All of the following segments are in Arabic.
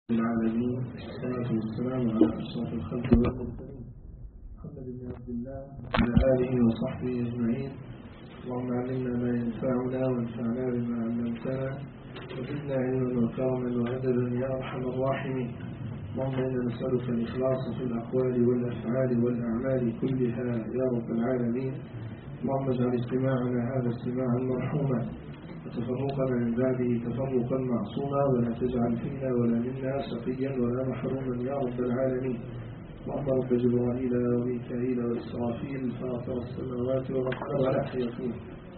العالمين والصلاة والسلام على أشرف الخلق والمرسلين محمد بن عبد الله وعلى آله وصحبه أجمعين. اللهم علمنا ما ينفعنا وانفعنا بما علمتنا وزدنا علما وكرما وأدبا يا أرحم الراحمين. اللهم إنا نسألك الإخلاص في الأقوال والأفعال والأعمال كلها يا رب العالمين. اللهم اجعل اجتماعنا هذا اجتماعا مرحوما وتفرقنا من بعده تفرقا معصوما ولا تجعل فينا ولا منا شقيا ولا محروما يا رب العالمين. اللهم رب جبرائيل وميكائيل وإسرافيل فاطر السماوات والأرض ولا حيقين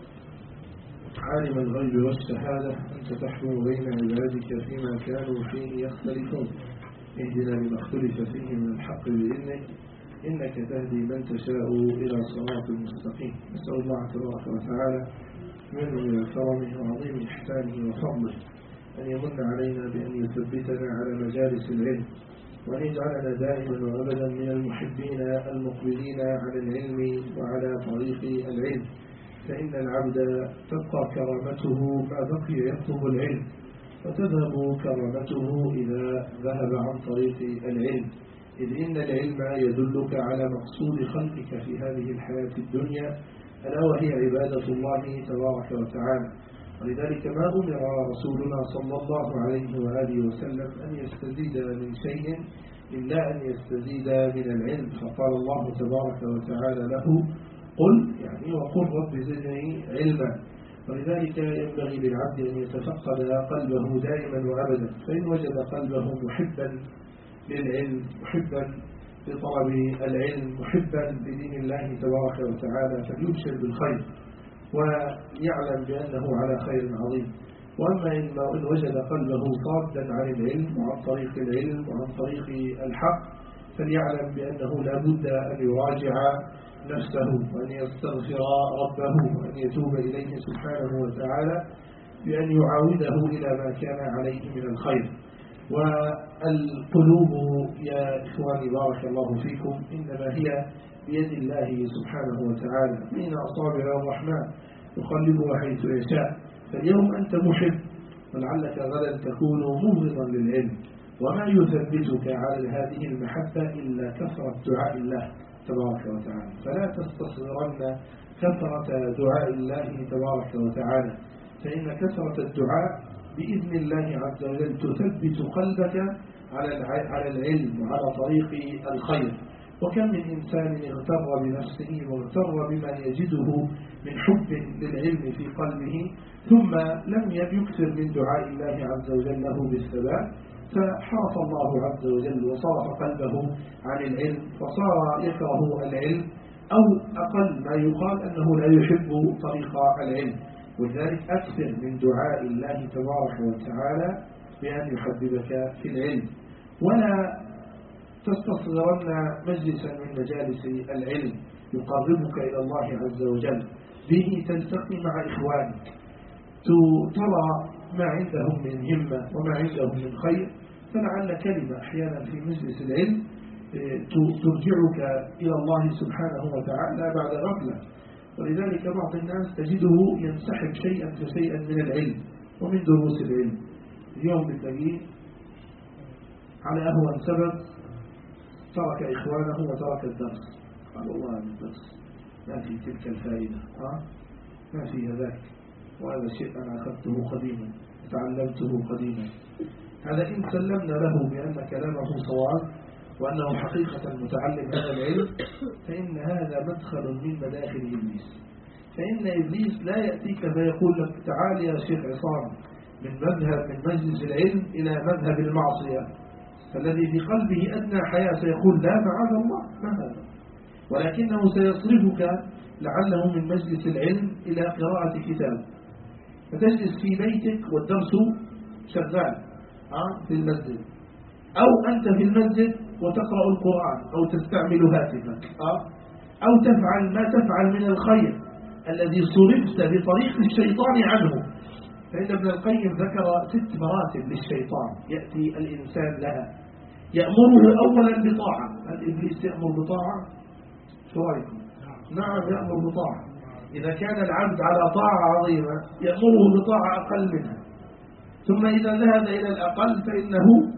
عالم الغيب والشهادة أنت تحكم بين عبادك فيما كانوا فيه يختلفون اهدنا لما اختلف فيه من الحق بإذنك إنك تهدي من تشاء إلى صراط مستقيم. نسأل الله تبارك وتعالى من كرمه وعظيم إحسانه وفضله أن يمن علينا بأن يثبتنا على مجالس العلم وأن يجعلنا دائما وأبدا من المحبين المقبلين على العلم وعلى طريق العلم، فإن العبد تبقى كرامته ما بقي يطلب العلم وتذهب كرامته إذا ذهب عن طريق العلم، إذ إن العلم يدلك على مقصود خلقك في هذه الحياة الدنيا ألا وهي عبادة الله تبارك وتعالى. ولذلك ما أمر رسولنا صلى الله عليه وآله وسلم أن يستزيد من شيء إلا أن يستزيد من العلم، فقال الله تبارك وتعالى له قل يعني وقل رب زدني علما. ولذلك ينبغي للعبد أن يتفقد قلبه دائما وأبدا، فإن وجد قلبه محبا للعلم محبا لطلب العلم محبا لدين الله تبارك وتعالى فليبشر بالخير ويعلم بأنه على خير عظيم. وأما إن وجد قلبه صادا عن العلم وعن طريق العلم وعن طريق الحق فليعلم بأنه لا بد أن يراجع نفسه وأن يستغفر ربه وأن يتوب إليه سبحانه وتعالى بأن يعاوده إلى ما كان عليه من الخير. والقلوب يا إخواني بارك الله فيكم إنما هي بيد الله سبحانه وتعالى بين أصابع الرحمن يقلبها حيث يشاء. فاليوم أنت محب ولعلك غدا تكون مبغضا للعلم، وما يثبتك على هذه المحبة إلا كثرة دعاء الله تبارك وتعالى، فلا تستصغرن كثرة دعاء الله تبارك وتعالى، فإن كثرة الدعاء بإذن الله عز وجل تثبت قلبك على العلم وعلى طريق الخير. وكم من إنسان اغتر بنفسه واغتر بما يجده من حب للعلم في قلبه ثم لم يكثر من دعاء الله عز وجل له بالثبات فحرف الله عز وجل وصرف قلبه عن العلم فصار يكره العلم أو أقل ما يقال أنه لا يحب طريق العلم. ولذلك أكثر من دعاء الله تبارك وتعالى بأن يحببك في العلم، ولا تستصغرن مجلسا من مجالس العلم يقربك إلى الله عز وجل به تلتقي مع إخوانك ترى ما عندهم من همة وما عندهم من خير، فلعل كلمة أحيانا في مجلس العلم ترجعك إلى الله سبحانه وتعالى بعد غفلة. ولذلك بعض الناس تجده ينسحب شيئا فشيئا من العلم ومن دروس العلم. اليوم بتلاقيه على أهون سبب ترك إخوانه وترك الدرس، قال والله الدرس ما في تلك الفائدة ما في ذاك، وهذا شيء أنا أخذته قديما تعلمته قديما. هذا إن سلمنا له بأن كلامه صواب وأنه حقيقة متعلم هذا العلم فإن هذا مدخل من مداخل إبليس. فإن إبليس لا يأتيك فيقول لك تعال يا شيخ عصام من مجلس العلم إلى مذهب المعصية، فالذي في قلبه أدنى حياة سيقول لا معاذ الله ما هذا، ولكنه سيصرفك لعله من مجلس العلم إلى قراءة كتاب، فتجلس في بيتك والدرس شغال في المسجد، أو أنت في المسجد وتقرأ القرآن أو تستعمل هاتفك أو تفعل ما تفعل من الخير الذي صرفت بطريق الشيطان عنه. فإن ابن القيم ذكر 6 مراتب للشيطان يأتي الإنسان لها. يأمره أولا بطاعة. هل إبليس يأمر بطاعة؟ شو رأيكم؟ نعم يأمر بطاعة. إذا كان العبد على طاعة عظيمة يأمره بطاعة أقل منها، ثم إذا ذهب إلى الأقل فإنه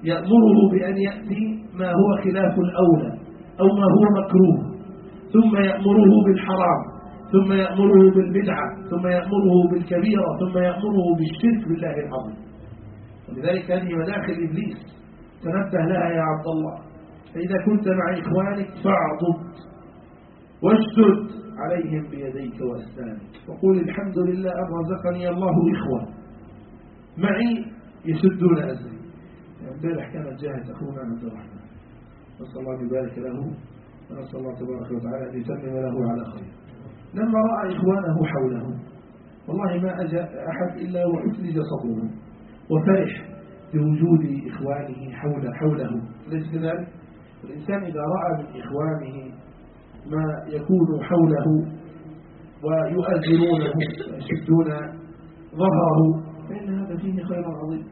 يأمره بأن يأتي ما هو خلاف الأولى أو ما هو مكروه، ثم يأمره بالحرام، ثم يأمره بالبدعة، ثم يأمره بالكبيرة، ثم يأمره بالشرك بالله العظيم. ولذلك هذه مداخل إبليس، تنبه لها يا عبد الله. فإذا كنت مع إخوانك فاعضد واشدد عليهم بيديك وأسنانك وقول الحمد لله أن رزقني الله إخوة معي يسدون أزري. امبارح كانت جاهز أخونا عبد الرحمن، نسأل الله أن يبارك له، ونسأل الله تبارك وتعالى أن يتمم له على خير. لما رأى إخوانه حوله والله ما أجى أحد إلا وأثلج صدره وفرح بوجود إخوانه حوله. ليس كذلك؟ الإنسان إذا رأى من إخوانه ما يكون حوله ويؤذرونه ويشدون ظهره فإن هذا فيه خير عظيم،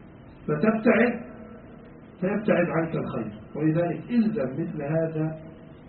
فيبتعد عنك الخير. ولذلك إلزم مثل هذا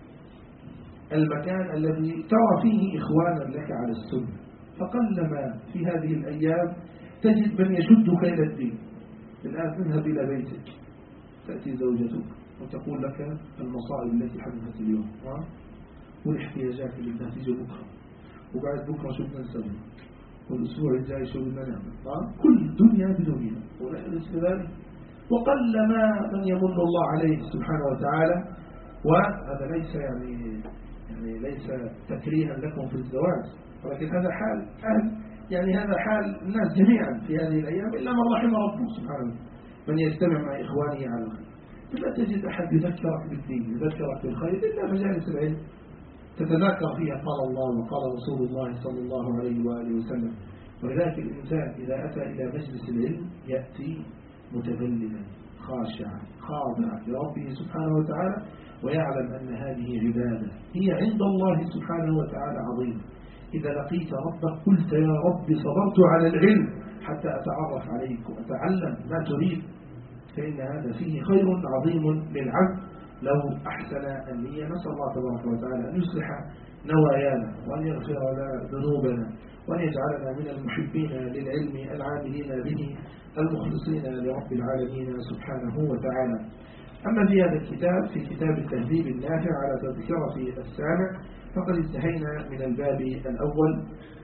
المكان الذي ترى فيه إخوانا لك على السنة. فقلما في هذه الأيام تجد من يشدك إلى الدين. الآن اذهب إلى بيتك، تأتي زوجتك وتقول لك المصائب التي حدثت اليوم والاحتياجات اللي تيجي بكرة، وبعد بكرة شو بدنا نسوي، والأسبوع الجاي شو بدنا نعمل. كل الدنيا بدنيا وليس كذلك. وقلما من يمن الله عليه سبحانه وتعالى. وهذا ليس يعني ليس تكريها لكم في الزواج، ولكن هذا حال هذا حال الناس جميعا في هذه الأيام إلا من رحم ربه سبحانه، من يجتمع مع إخوانه على الخير. لا تجد أحد يذكرك بالدين، يذكرك بالخير إلا مجالس العلم تتذاكر فيها قال الله وقال رسول الله صلى الله عليه وآله وسلم. ولذلك الإنسان إذا أتى إلى مجلس العلم يأتي متذللا خاشعا خاضعا لربه سبحانه وتعالى، ويعلم أن هذه عبادة هي عند الله سبحانه وتعالى عظيمة. إذا لقيت ربك قلت يا رب صبرت على العلم حتى أتعرف عليك وأتعلم ما تريد، فإن هذا فيه خير عظيم للعبد لو أحسن النية. نسأل الله تبارك وتعالى أن يصلح نوايانا وأن يغفر لنا ذنوبنا وأن يجعلنا من المحبين للعلم العاملين به المخلصين لرب العالمين سبحانه وتعالى. أما في هذا الكتاب، في كتاب التهذيب النافع على تذكرة السامع، فقد انتهينا من الباب الأول،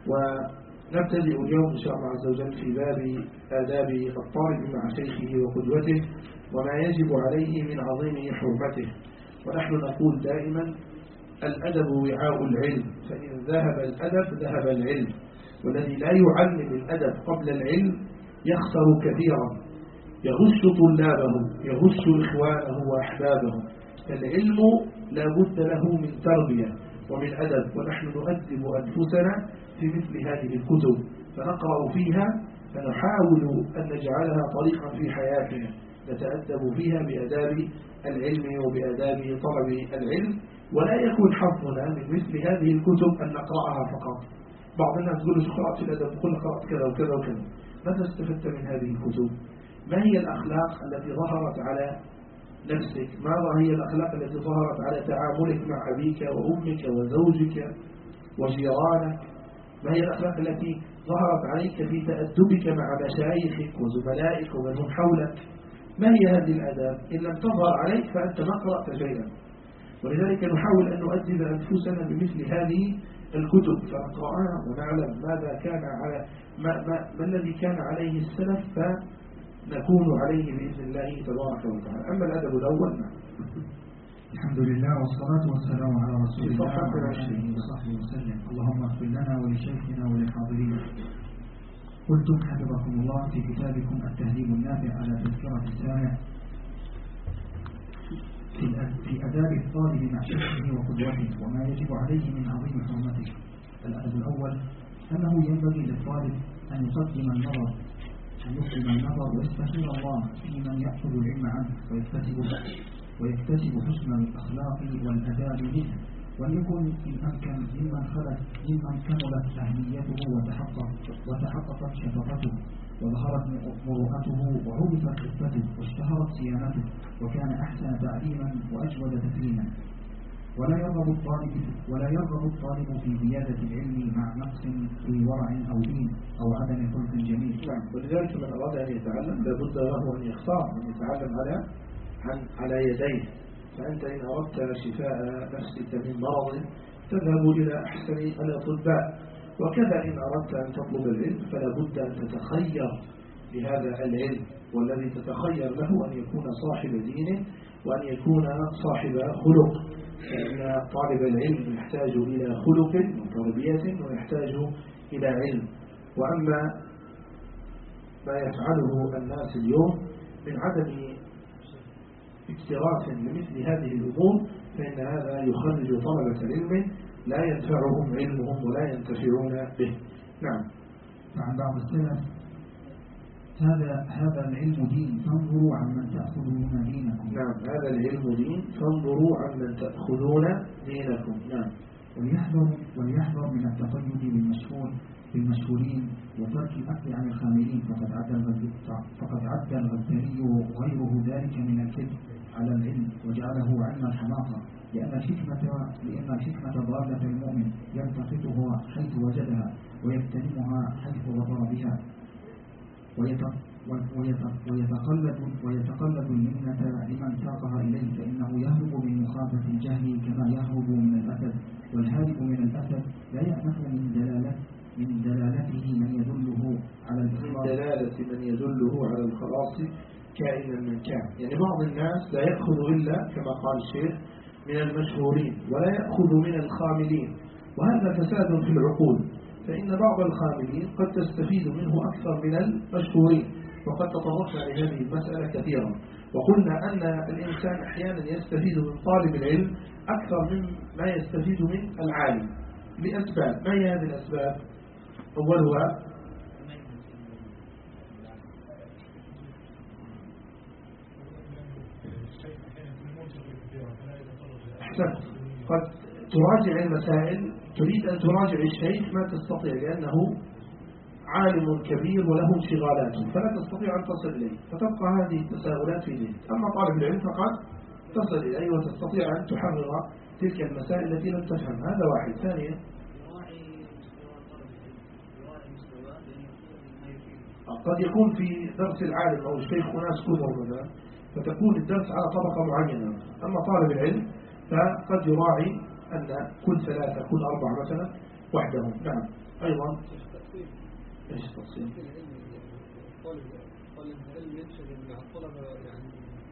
ونبتدئ اليوم إن شاء الله عز وجل في باب آداب الطالب مع شيخه وقدوته وما يجب عليه من عظيم حرمته. ونحن نقول دائما الأدب وعاء العلم، فإن ذهب الأدب ذهب العلم، والذي لا يعلم الأدب قبل العلم يخسر كثيرا، يغش طلابه، يغش إخوانه وأحبابه. فالعلم لا بد له من تربية ومن أدب، ونحن نؤدب أنفسنا في مثل هذه الكتب، فنقرأ فيها فنحاول أن نجعلها طريقا في حياتنا نتأدب فيها بأداب العلم وبأداب طلب العلم، ولا يكون حظنا من مثل هذه الكتب أن نقرأها فقط. بعض الناس يقول له قرأت في الأدب، قل قرأت كذا وكذا وكذا. ماذا استفدت من هذه الكتب؟ ما هي الأخلاق التي ظهرت على نفسك؟ ماذا هي الأخلاق التي ظهرت على تعاملك مع أبيك وأمك وزوجك وجيرانك؟ ما هي الأخلاق التي ظهرت عليك في تأدبك مع مشايخك وزملائك ومن هم حولك؟ ما هي هذه الآداب؟ إن لم تظهر عليك فأنت ما قرأت شيئا. ولذلك نحاول أن نؤدب أنفسنا بمثل هذه الكتب فنقرأها ونعلم ماذا كان على ما الذي كان عليه السلف فنكون عليه بإذن الله تبارك وتعالى. أما الأدب الأول الحمد لله والصلاة والسلام على رسول الله وعلى آله وصحبه وسلم. اللهم اغفر لنا ولشيخنا وللحاضرين. قلتم حفظكم الله في كتابكم التهذيب النافع على تذكرة السامع في أداب الطالب مع شيخه وقدوته وما يجب عليه من عظيم حرمته. الأدب الأول أنه ينبغي للطالب أن يقدم النظر ويستخير الله في من يأخذ العلم عنه ويكتسب حسن الأخلاق والأداب منه، وليكن إن أمكن ممن كملت أهميته وتحققت شفقته وظهرت مروءته وعرفت خفته واشتهرت صيانته وكان أحسن تعليما وأجود تكريما. ولا يرغب الطالب في زيادة العلم مع نقص في ورع أو دين أو عدم خلق جميل. نعم، ولذلك من أراد أن يتعلم لابد له أن يختار أن يتعلم على يديه. فأنت إن أردت شفاء نفسك من مرض تذهب إلى أحسن الأطباء، وكذا إن أردت أن تطلب العلم فلا بد أن تتخير لهذا العلم، والذي تتخير له أن يكون صاحب دين وأن يكون صاحب خلق، لأن طالب العلم يحتاج إلى خلق وتربية ويحتاج إلى علم. وأما ما يفعله الناس اليوم من عدم اكتراث لمثل هذه الأمور فإن هذا يخرج طلبة العلم لا ينفعهم علمهم ولا ينتفعون به. نعم. عن بعض السلف هذا العلم دين فانظروا عمن تأخذون دينكم. نعم، هذا العلم دين فانظروا عمن تأخذون دينكم. نعم. وليحذر من التقيد بالمشهورين وترك الأكل عن الخامرين فقد عد الغزالي وغيره ذلك من الكذب على العلم وجعله علم الحماقة، لأن الحكمة ضالة المؤمن يلتقطها حيث وجدها ويغتنمها حيث وضر بها ويتقلد المنة لمن ساقها إليه، فإنه يهرب من مخافة الجهل كما يهرب من الأسد، والهارب من الأسد لا يأنف من دلالته من يدله على الإخلاص، من دلالة من يدله على الخلاص كائنا من كان. يعني بعض الناس لا يأخذ إلا كما قال الشيخ من المشهورين ولا يأخذ من الخاملين، وهذا فساد في العقول، فإن بعض الخاملين قد تستفيد منه أكثر من المشهورين، وقد تطرقنا لهذه المسألة كثيرا وقلنا أن الإنسان أحيانا يستفيد من طالب العلم أكثر مما يستفيد من العالم لأسباب. ما هي هذه الأسباب؟ أولها قد تراجع المسائل، تريد أن تراجع الشيخ ما تستطيع لأنه عالم كبير وله انشغالاته فلا تستطيع أن تصل إليه، فتبقى هذه التساؤلات في ذهنك. أما طالب العلم فقد تصل إليه وتستطيع أن تحرر تلك المسائل التي لم تفهم. هذا واحد. ثانيا قد يكون في درس العالم أو الشيخ أناس كثر مثلا فتكون الدرس على طبقة معينة، أما طالب العلم فقد يراعي أن كل 3 كل 4 مثلا وحدهم. نعم. أيضا إيش تقسيم؟ طالب العلم ينشغل مع الطلبة يعني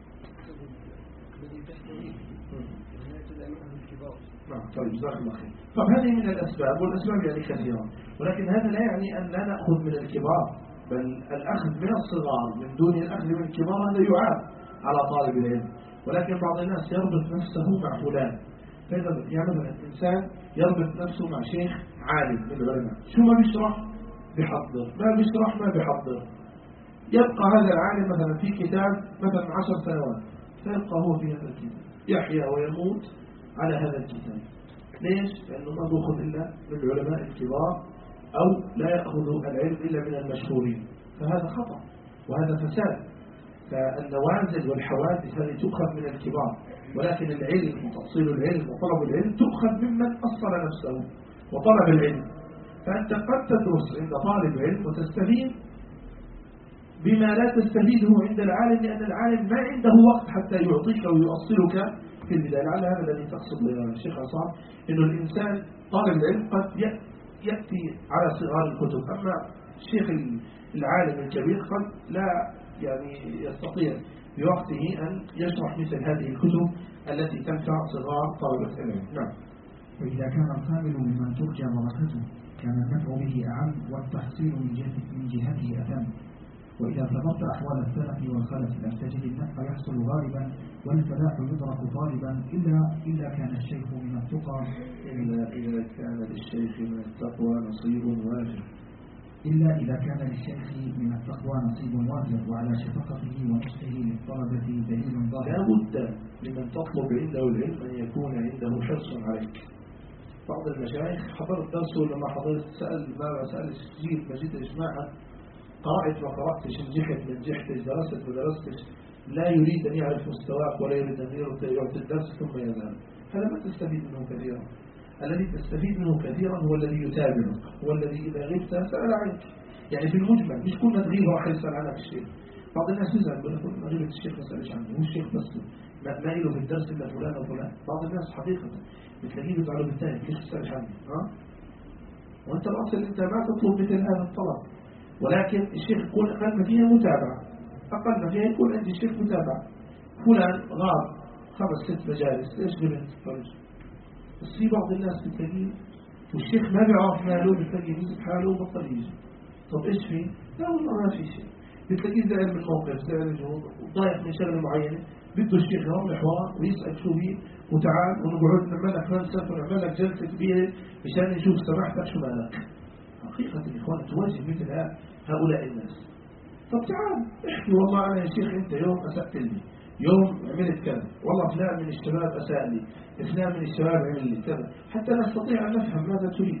الذي تحته يعني يتبع معهم الكبار. نعم. طيب جزاك الله خير. طب هذه من الأسباب، والأسباب يعني كثيرة، ولكن هذا لا يعني أن لا نأخذ من الكبار، بل الأخذ من الصغار من دون الأخذ من الكبار هذا يعاب على طالب العلم. ولكن بعض الناس يربط نفسه مع فلان، فإذا يعني مثلا الإنسان يربط نفسه مع شيخ عالم من العلماء، شو ما بيشرح بيحضر، ما بيشرح ما بيحضر، يبقى هذا العالم مثلا في كتاب مثلا 10 سنوات فيبقى هو في هذا الكتاب يحيا ويموت على هذا الكتاب. ليش؟ لأنه ما بيأخذ إلا من العلماء الكبار أو لا يأخذ العلم إلا من المشهورين، فهذا خطأ وهذا فساد. فالنوازل والحوادث هذه تؤخذ من الكبار، ولكن العلم وتأصيل العلم وطلب العلم تؤخذ ممن أصل نفسه وطلب العلم. فأنت قد تدرس عند طالب علم وتستفيد بما لا تستفيده عند العالم، لأن العالم ما عنده وقت حتى يعطيك ويؤصلك في البداية. لعل هذا الذي تقصد يا الشيخ عصام، إنه الإنسان طالب العلم قد يأتي على صغار الكتب، أما الشيخ العالم الكبير قد لا يعني يستطيع بوقته أن يشرح مثل هذه الكتب التي تنفع صغار طلبة العلم. نعم. وإذا كان الخامل ممن ترجى بركته كان النفع به أعم والتحصيل من جهته أتم. وإذا تبرت أحوال السلف والخلف لم تجد النفع يحصل غالبا والفلاح يدرك طالبا إلا كان الشيخ من التقى إذا كان للشيخ من التقوى نصيب وافر. إلا إذا كان للشيخ من التقوى نصيب وافر، وعلى شفقته ونصحه للطلبة دليل ظاهر. لا بد لمن تطلب عنده العلم أن يكون عنده حرص عليك. بعض المشايخ حضرت درسه لما حضرت سأل السجيل مجيد إجماعا، قرأت ما قرأتش، نجحت ما نجحتش، درست ما درستش، لا يريد أن يعرف مستواك ولا يريد أن يعطي الدرس ثم يذهب. هذا ما تستفيد منه كثيرا. الذي تستفيد منه كثيرا هو الذي يتابعك، هو الذي إذا غبت سأل عنك. يعني في المجمل مش كل ما تغيب راح يسأل عنك الشيخ. بعض الناس يزعل يقول ما غيبت الشيخ ما سألش عنه، هو الشيخ بس ما له في الدرس إلا فلان وفلان. بعض الناس حقيقة بتلاقيه بيزعلوا بالتالي ليش تسألش عنه؟ وأنت الأصل أنت ما تطلب مثل هذا الطلب، ولكن الشيخ يكون أقل ما فيها متابعة، أقل ما فيها يكون عندي الشيخ متابعة. فلان غاب 5-6 مجالس ليش غبت؟ بس في بعض الناس بتلاقيه والشيخ ما بيعرف ماله، بتلاقيه يمسك حاله وبطل يجي. طب ايش في؟ لا والله ما في شيء. بتلاقيه زعل من موقف، زعل من جهود، وضايق من شغله معينه، بده الشيخ يروح وراه ويسأل شو هي وتعال ونقعد نعمل لك فلسفه ونعمل لك جلسه كبيره مشان نشوف سماحتك شو مالك. حقيقه يا اخوان تواجه مثل هؤلاء الناس. طب تعال احكي والله انا يا شيخ انت يوم اسأت لي، يوم عملت كذا، والله فلان من الشباب أساء لي، فلان من الشباب عمل لي كذا، حتى نستطيع أن نفهم ماذا تريد.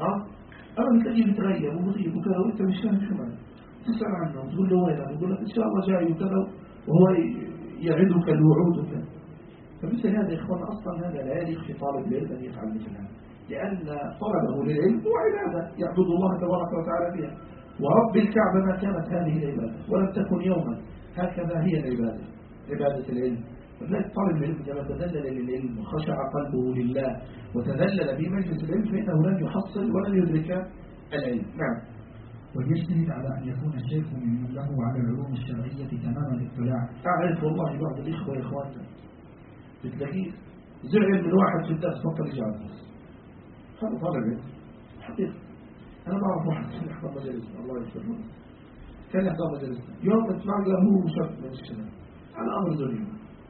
أما بتلاقيه بتغير وبغيب وكذا وأنت مش فاهم شو معنى. تسأل عنه وتقول له وينه، يقول لك إن شاء الله جاي وكذا، وهو يعدك الوعود وكذا. فمثل هذا يا إخوان أصلا هذا لا يليق في طالب العلم أن يفعل مثل هذا، لأن طلبه للعلم هو عبادة يعبد الله تبارك وتعالى فيها. ورب الكعبة ما كانت هذه العبادة ولم تكن يوما، هكذا هي العبادة، عبادة العلم. فلذلك طالب العلم لما تذلل للعلم وخشع قلبه لله وتذلل في مجلس العلم فإنه لن يحصل ولن يدرك العلم. نعم. ويجتهد على أن يكون الشيخ ممن له على العلوم الشرعية تمام الاطلاع. أعرف والله بعض الإخوة يا إخواننا بتلاقيه زعل من واحد في الدرس بطل يجي على الدرس. هذا طالب علم حقيقة. أنا ما أعرف واحد يحضر مجالسنا الله يغفر له كان يحضر مجالسنا يوم نسمع له هو شاب من الشباب على أمر دنيا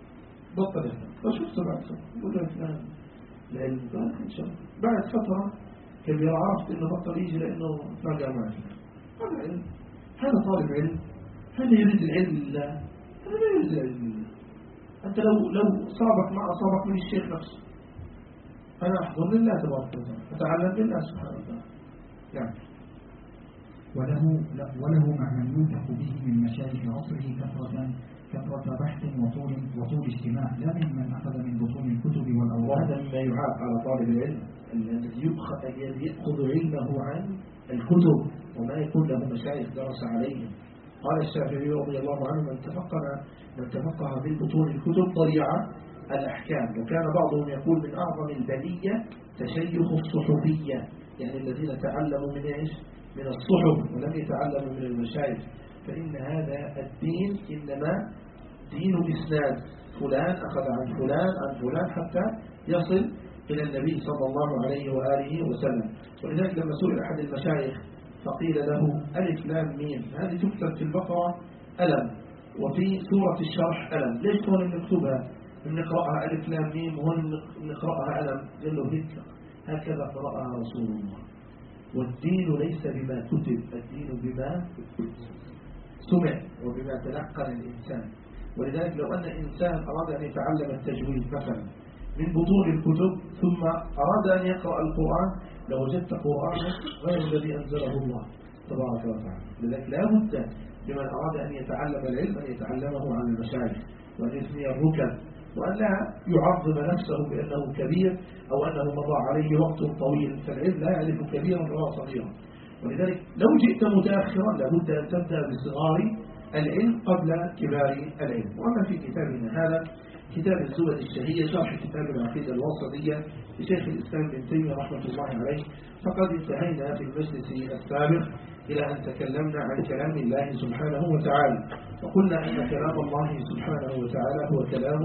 بطل يحضر. فشفته بعد فترة يقول له فلان العلم قال إن شاء الله. بعد فترة كان عرفت إنه بطل يجي لأنه تلاقى معي. هذا علم، هذا طالب علم، هذا يريد العلم لله، هذا لا يريد العلم لله. أنت لو صابك ما أصابك من الشيخ نفسه. أنا أحضر لله تبارك وتعالى أتعلم لله سبحانه وتعالى. يعني وله مع من يوثق به من مشايخ عصره كثرة بحث وطول اجتماع، لا ممن أخذ من بطون الكتب والأوراق. وهذا مما يعاب على طالب العلم الذي يأخذ علمه عن الكتب وما يكون له مشايخ درس عليهم. قال الشافعي رضي الله عنه من تفقه من بطون الكتب ضيع الأحكام. وكان بعضهم يقول من أعظم البلية تشيخ الصحفية، يعني الذين تعلموا من إيش؟ من الصحف ولم يتعلموا من المشايخ. فإن هذا الدين إنما دين إسناد، فلان أخذ عن فلان حتى يصل إلى النبي صلى الله عليه وآله وسلم. ولذلك لما سئل أحد المشايخ فقيل له ألف لام ميم هذه تكتب في البقرة ألم وفي سورة الشرح ألم، ليش هون نكتبها نقرأها ألف لام ميم وهون نقرأها ألم؟ قال له هكذا قرأها رسول الله. والدين ليس بما كتب، الدين بما سمع وبما تلقى الإنسان. ولذلك لو أن إنسان أراد أن يتعلم التجويد مثلا من بطون الكتب ثم أراد أن يقرأ القرآن لوجدت قرآنا غير الذي أنزله الله تبارك وتعالى. لذلك لا بد لمن أراد أن يتعلم العلم أن يتعلمه عن المشايخ وأن يثني الركب وأن لا يعظم نفسه بأنه كبير أو أنه مضى عليه وقت طويل. فالعلم لا يعرف كبيرا ولا صغيرا. ولذلك لو جئت متأخرا لابد أن تبدأ بصغار العلم قبل كبار العلم. وأما في كتابنا هذا كتاب الزبد الشهية شرح كتاب العقيدة الواسطية لشيخ الإسلام ابن تيمية رحمة الله عليه، فقد انتهينا في المجلس السابق إلى أن تكلمنا عن كلام الله سبحانه وتعالى، وقلنا أن كلام الله سبحانه وتعالى هو كلام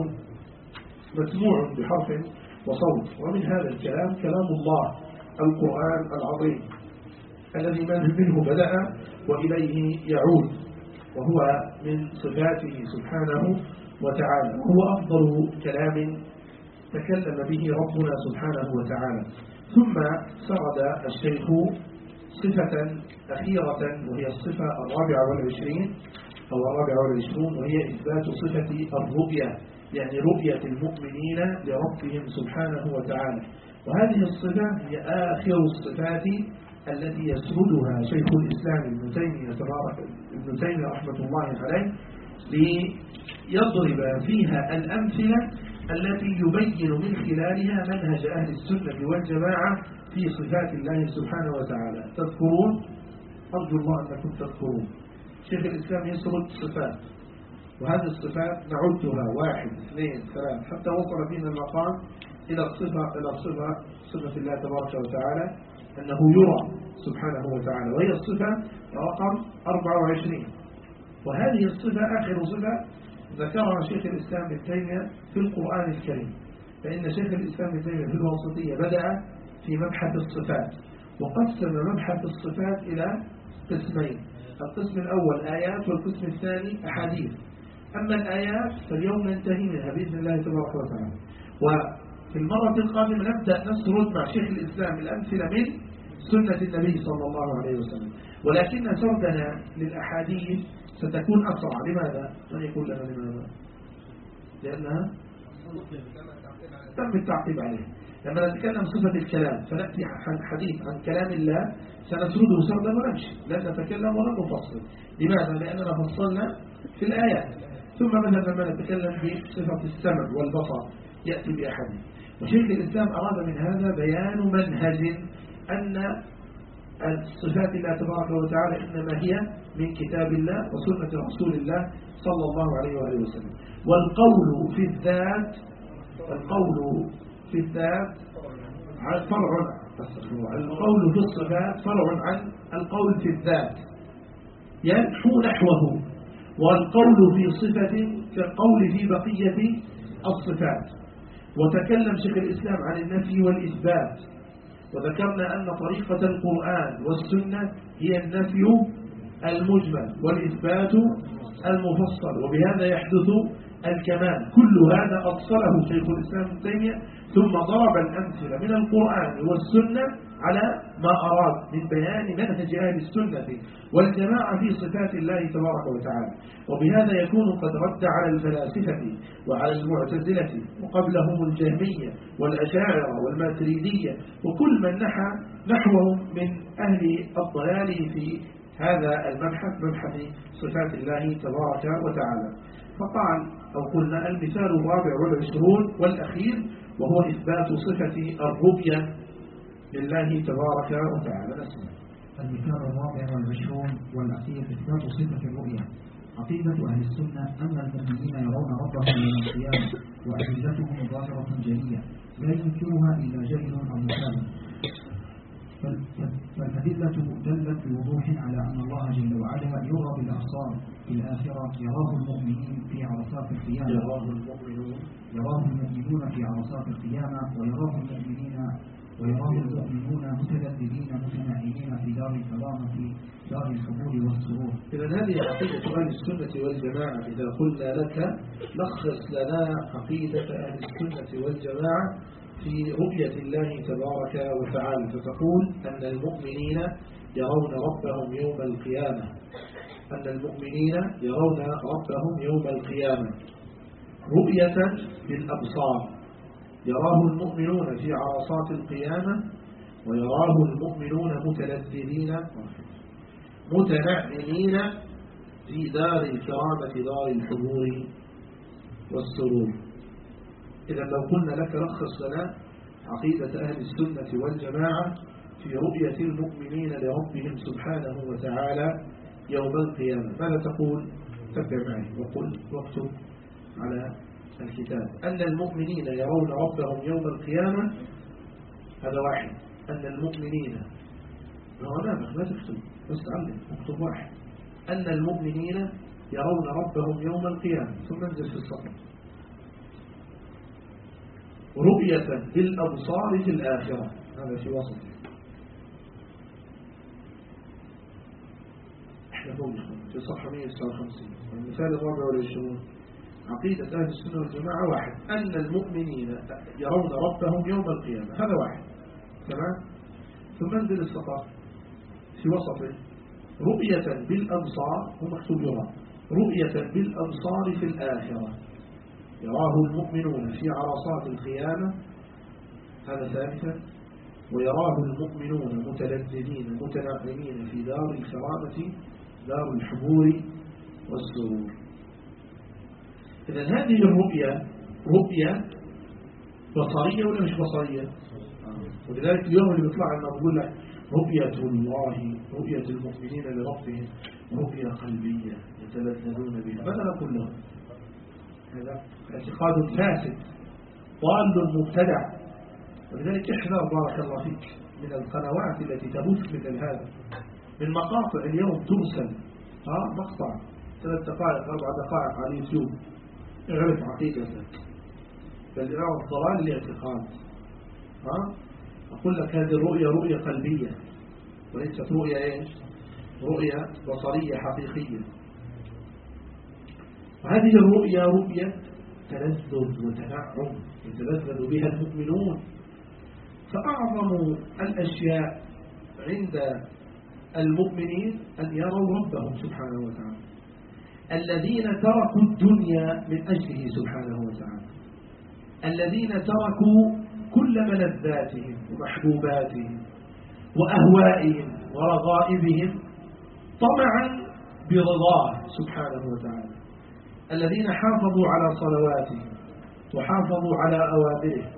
مسموع بحرف وصوت. ومن هذا الكلام كلام الله القرآن العظيم الذي منه بدأ وإليه يعود، وهو من صفاته سبحانه وتعالى، وهو أفضل كلام تكلم به ربنا سبحانه وتعالى. ثم سرد الشيخ صفة أخيرة وهي الصفة 24 أو 24 وهي إثبات صفة الرؤية، يعني رؤية المؤمنين لربهم سبحانه وتعالى. وهذه الصفة هي آخر الصفات التي يسردها شيخ الإسلام ابن تيمية رحمة الله عليه ليضرب فيها الأمثلة التي يبين من خلالها منهج أهل السنة والجماعة في صفات الله سبحانه وتعالى. تذكرون؟ أرجو الله أنكم تذكرون. شيخ الإسلام يسرد صفات، وهذه الصفات نعدها 1 2 3 حتى وصل بنا المقام إلى صفة الله تبارك وتعالى أنه يرى سبحانه وتعالى، وهي الصفة رقم 24. وهذه الصفة آخر صفة ذكرها شيخ الإسلام ابن تيمية في القرآن الكريم. فإن شيخ الإسلام ابن تيمية في الواسطية بدأ في مبحث الصفات، وقسم مبحث الصفات إلى قسمين: القسم الأول آيات، والقسم الثاني أحاديث. أما الآيات فاليوم ننتهي منها بإذن الله تبارك وتعالى، وفي المرة القادمة نبدأ نسرد مع شيخ الإسلام الأمثلة من سنة النبي صلى الله عليه وسلم. ولكن سردنا للأحاديث ستكون أسرع. لماذا؟ من يقول لنا لماذا؟ لأنها تم التعقيب عليه. لما نتكلم صفة الكلام فنأتي حديث عن كلام الله سنسرده سردا ونمشي، لن نتكلم ولن نفصل. لماذا؟ لأننا فصلنا في الآيات. ثم مثلا لما نتكلم بصفة السمع والبصر يأتي بأحاديث. وشيخ الإسلام أراد من هذا بيان منهج أن الصفات الله تبارك وتعالى إنما هي من كتاب الله وسنة رسول الله صلى الله عليه وآله وسلم. والقول في الذات فرع، القول في الصفات فرع عن القول في الذات ينحو نحوه، والقول في صفة كالقول في بقية الصفات. وتكلم شيخ الإسلام عن النفي والإثبات، وذكرنا أن طريقة القرآن والسنة هي النفي المجمل والإثبات المفصل، وبهذا يحدث الكمال. كل هذا أفصله شيخ الإسلام ابن تيمية، ثم ضرب الأمثلة من القرآن والسنة على ما أراد من بيان منهج أهل السنة والجماعة في صفات الله تبارك وتعالى. وبهذا يكون قد رد على الفلاسفة وعلى المعتزلة وقبلهم الجهمية والأشاعرة والماتريدية وكل من نحوهم من أهل الضلال في هذا المبحث، مبحث صفات الله تبارك وتعالى. فقال أو قلنا المثال 24 والأخير، وهو إثبات صفة الرؤية لله تبارك وتعالى. نسمع. المثال 24 والأخير إثبات صفة الرؤية. عقيدة أهل السنة أن المؤمنين يرون ربهم يوم القيامة، وأدلتهم ظاهرة جلية لا ينكرها إلا جاهل أو مكابر. فالأدلة دلت بوضوح على أن الله جل وعلا يرى بالأبصار في الآخرة. يراه المؤمنين في عرصات القيامة، يراه المؤمنون في عرصات القيامة، ويراه المؤمنون متلذذين متنعمين في دار الكرامة دار الحبور والسرور. إذا هذه عقيدة أهل السنة والجماعة. إذا قلنا لك لخص لنا عقيدة أهل السنة والجماعة في رؤية الله تبارك وتعالى، فتقول أن المؤمنين يرون ربهم يوم القيامة، أن المؤمنين يرون ربهم يوم القيامة رؤية بالأبصار. يراه المؤمنون في عرصات القيامة، ويراه المؤمنون متلذذين متنعمين في دار الكرامة دار الحبور والسرور. إذا لو قلنا لك لخص لنا عقيدة أهل السنة والجماعة في رؤية المؤمنين لربهم سبحانه وتعالى يوم القيامة، ماذا تقول؟ تبع معي وقل واكتب على الكتاب. أن المؤمنين يرون ربهم يوم القيامة، هذا واحد. أن المؤمنين أمامك لا تكتب بس تعلم، اكتب واحد. أن المؤمنين يرون ربهم يوم القيامة، ثم انزل في السطر. رؤية بالأبصار في الآخرة، هذا في وسط. احنا فوق في صفحة 159. المثال 24 عقيدة أهل السنة والجماعة واحد. أن المؤمنين يرون ربهم يوم القيامة، هذا واحد. تمام؟ ثم انزل السطر في وسطه. رؤية بالأبصار، هو مكتوب يرى. رؤية بالأبصار في الآخرة، يراه المؤمنون في عرصات القيامة، هذا ثالثا. ويراه المؤمنون متلذذين متنعمين في دار الكرامة دار الحبور والسرور. إذن هذه الرؤية رؤية بصرية ولا مش بصرية؟ ولذلك اليوم اللي بيطلع لنا بقول لك رؤية الله، رؤية المؤمنين لربهم رؤية قلبية يتلذذون بها. ماذا نقول لهم؟ هذا اعتقاد فاسد ضال مبتدع. ولذلك احذر بارك الله فيك من القنوات التي تبث مثل هذا، من مقاطع اليوم ترسل مقطع 3 دقائق 4 دقائق على اليوتيوب اعرف عقيدتك، بل الضلال الاعتقاد. أقول لك هذه الرؤية رؤية قلبية وليست رؤية إيش؟ رؤية بصرية حقيقية. وهذه الرؤية رؤية تلذذ وتنعم يتلذذ بها المؤمنون. فأعظم الأشياء عند المؤمنين أن يروا ربهم سبحانه وتعالى، الذين تركوا الدنيا من أجله سبحانه وتعالى، الذين تركوا كل ملذاتهم ومحبوباتهم وأهوائهم ورغائبهم طمعا برضاه سبحانه وتعالى، الذين حافظوا على صلواتهم وحافظوا على أوامره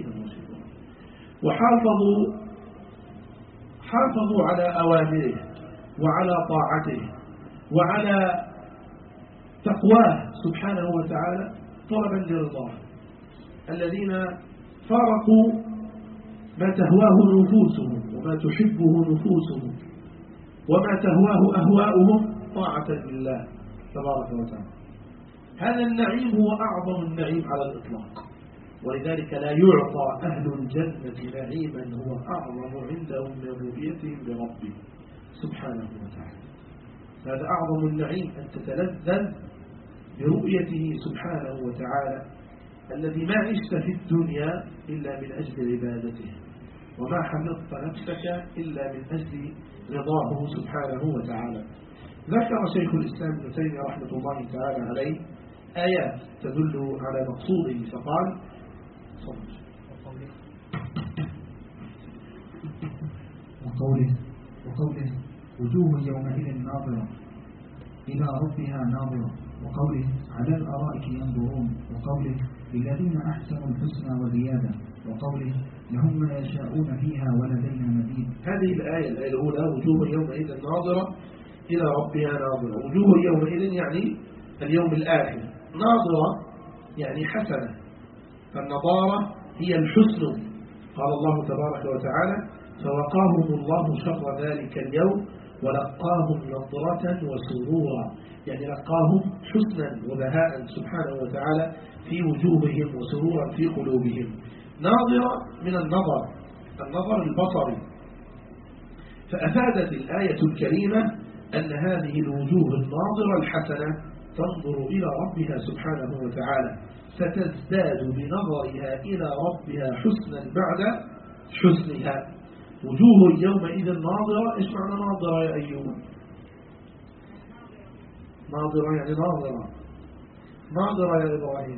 وحافظوا على أوامره وعلى طاعته وعلى تقواه سبحانه وتعالى طلبا لرضاه، الذين فارقوا ما تهواه نفوسهم وما تحبه نفوسهم وما تهواه أهواؤهم طاعة لله تبارك وتعالى. هذا النعيم هو أعظم النعيم على الإطلاق، ولذلك لا يعطى أهل الجنة نعيما هو أعظم عندهم من رؤيتهم لربه سبحانه وتعالى. هذا أعظم النعيم أن تتلذذ برؤيته سبحانه وتعالى الذي ما عشت في الدنيا إلا من أجل عبادته، وما حفظت نفسك إلا من أجل رضاه سبحانه وتعالى. ذكر شيخ الإسلام ابن تيمية رحمة الله تعالى عليه آيات تدل على مقصوده فقال وقوله وجوه يومئذ ناظرة إلى ربها ناظرة، وقوله على الأرائك ينظرون، وقوله للذين أحسنوا الحسنى وزيادة، وقوله لهم ما يشاءون فيها ولدينا مزيد. هذه الآية الأولى وجوه يومئذ ناظرة إلى ربها ناظرة. وجوه يومئذ يعني اليوم الآخر، ناظرة يعني حسنة، فالنظارة هي الحسن. قال الله تبارك وتعالى فوقاهم الله شر ذلك اليوم ولقاهم نظرة وسرورا، يعني لقاهم حسنا وبهاء سبحانه وتعالى في وجوههم وسرورا في قلوبهم. ناظرة من النظر البصري. فأفادت الآية الكريمة أن هذه الوجوه الناظرة الحسنة تنظر إلى ربها سبحانه وتعالى، فتزداد بنظرها إلى ربها حسنا بعد حسنها. وجوه يومئذ ناظرة. إيش معنى ناظرة يا أيوب؟ ناظرة يعني ناظرة. ناظرة يا إبراهيم.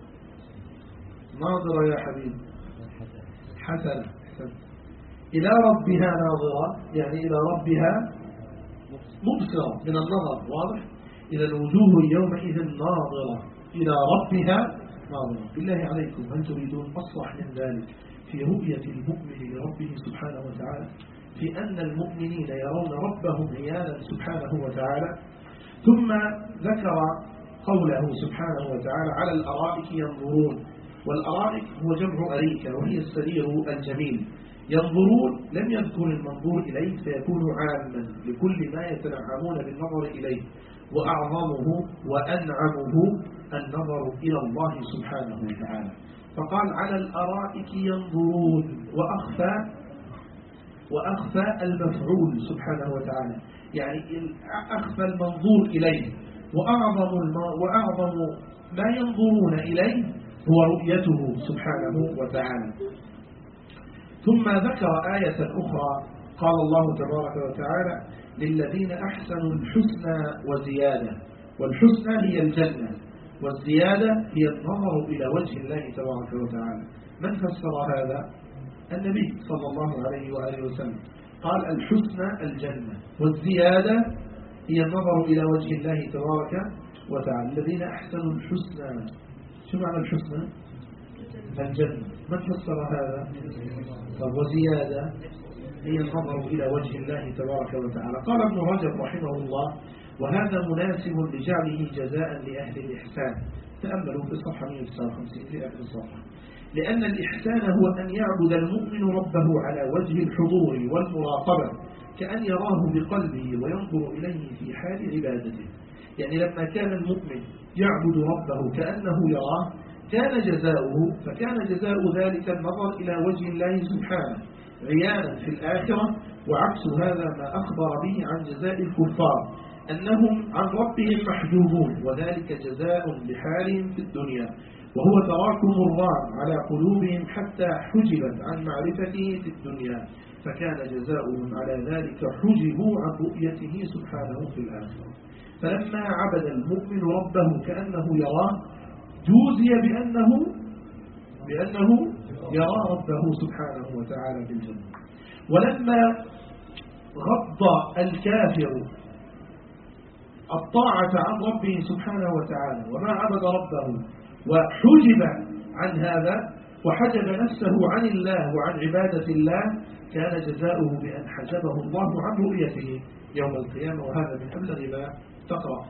ناظرة يا حبيب. حسنة. إلى ربها ناظرة يعني إلى ربها مبصرة من النظر. واضح؟ إلى الوجوه يومئذ ناظرة إلى ربها ناظرة. بالله عليكم هل تريدون أصلح من ذلك في رؤية المؤمن لربه سبحانه وتعالى، في أن المؤمنين يرون ربهم عيانا سبحانه وتعالى؟ ثم ذكر قوله سبحانه وتعالى على الأرائك ينظرون. والأرائك هو جمع أريكة وهي السرير الجميل. ينظرون لم يذكر المنظور إليه فيكون عاما لكل ما يتنعمون بالنظر إليه، وأعظمه وأنعمه النظر إلى الله سبحانه وتعالى. فقال على الأرائك ينظرون وأخفى المفعول سبحانه وتعالى، يعني أخفى المنظور إليه، وأعظم ما ينظرون إليه هو رؤيته سبحانه وتعالى. ثم ذكر آية أخرى قال الله تبارك وتعالى للذين أحسنوا الحسنى وزيادة. والحسنى هي الجنة، والزيادة هي النظر إلى وجه الله تبارك وتعالى. من فسر هذا؟ النبي صلى الله عليه وآله وسلم قال الحسنى الجنة، والزيادة هي النظر إلى وجه الله تبارك وتعالى. الذين أحسنوا الحسنى. شو معنى الحسنى؟ الجنة. من فسر هذا؟ وزيادة هي النظر إلى وجه الله تبارك وتعالى. قال ابن رجب رحمه الله: وهذا مناسب لجعله جزاء لأهل الإحسان. تأملوا في صفحة 159 في آخر الصفحة. لأن الإحسان هو أن يعبد المؤمن ربه على وجه الحضور والمراقبة، كأن يراه بقلبه وينظر إليه في حال عبادته. يعني لما كان المؤمن يعبد ربه كأنه يراه كان جزاؤه، فكان جزاء ذلك النظر إلى وجه الله سبحانه عيانا في الآخرة. وعكس هذا ما أخبر به عن جزاء الكفار أنهم عن ربهم محجوبون، وذلك جزاء لحالهم في الدنيا، وهو تراكم الرعب على قلوبهم حتى حجبت عن معرفته في الدنيا، فكان جزاؤهم على ذلك حجبوا عن رؤيته سبحانه في الآخرة. فلما عبد المؤمن ربه كأنه يراه جوزي بأنه يرى ربه سبحانه وتعالى في الجنة. ولما غض الكافر الطاعة عن ربه سبحانه وتعالى وما عبد ربه وحجب عن هذا وحجب نفسه عن الله وعن عبادة الله، كان جزاؤه بأن حجبه الله عن رؤيته يوم القيامة. وهذا من أبلغ ما تقرأ.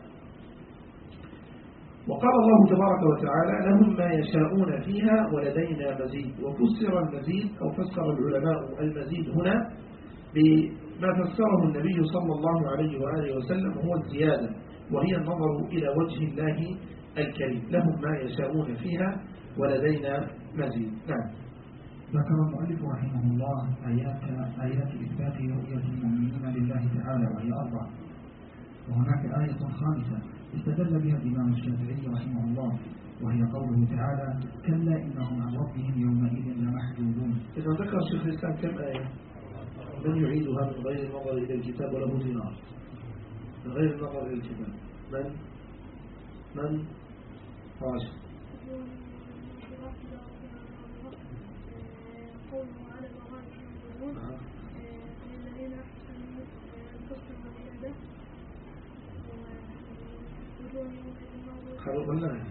وقال الله تبارك وتعالى: لهم ما يشاءون فيها ولدينا مزيد. وفسر المزيد أو فسر العلماء المزيد هنا بما فسره النبي صلى الله عليه وآله وسلم، هو الزيادة، وهي النظر إلى وجه الله الكريم. لهم ما يشاءون فيها ولدينا مزيد. نعم. ذكر المؤلف رحمه الله آيات إثبات رؤية المؤمنين لله تعالى، وهي 4. وهناك آية خامسة استدل بها الإمام الشافعي رحمه الله، وهي قوله تعالى: كلا إنهم عن ربهم يومئذ لمحجوبون. إذا ذكر الشيخ الإسلام كم آية؟ من يعيدها من غير النظر إلى الكتاب وله دينار؟ من غير النظر إلى الكتاب من راشد؟ خلوا لنا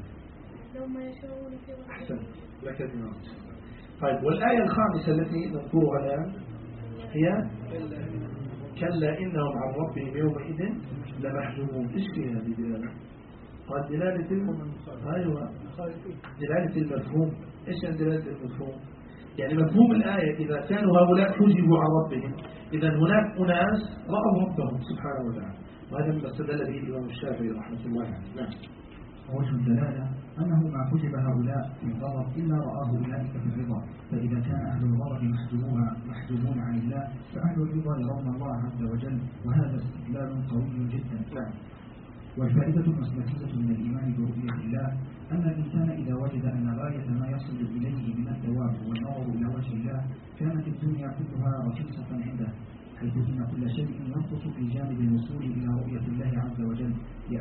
أحسن لك دينار. طيب، والآية الخامسة التي نذكرها الآن هي: كلا إنهم عن ربهم يومئذ لمحجوبون. إيش فيها هذه الدلالة؟ قال دلالة دلالة المفهوم. إيش دلالة المفهوم؟ يعني مفهوم الآية إذا كانوا هؤلاء حجبوا عن ربهم، إذا هناك أناس رأوا ربهم سبحانه وتعالى، وهذا ما استدل به الإمام الشافعي رحمه الله عليه. نعم. ووجه الدلالة أنه ما حجب هؤلاء في الغضب إلا رآه أولئك في الرضا، فإذا كان أهل الغضب محجوبون عن الله، فأهل الرضا يرون الله عز وجل، وهذا استدلال قوي جدا. نعم. والفائدة المثبتية من الإيمان برؤية الله أن الإنسان إذا وجد أن غاية ما يصل إليه من الثواب والنظر إلى وجه الله كانت الدنيا كلها رخيصة عنده، حيث إن كل شيء ينقص في جانب الوصول إلى رؤية الله عز وجل،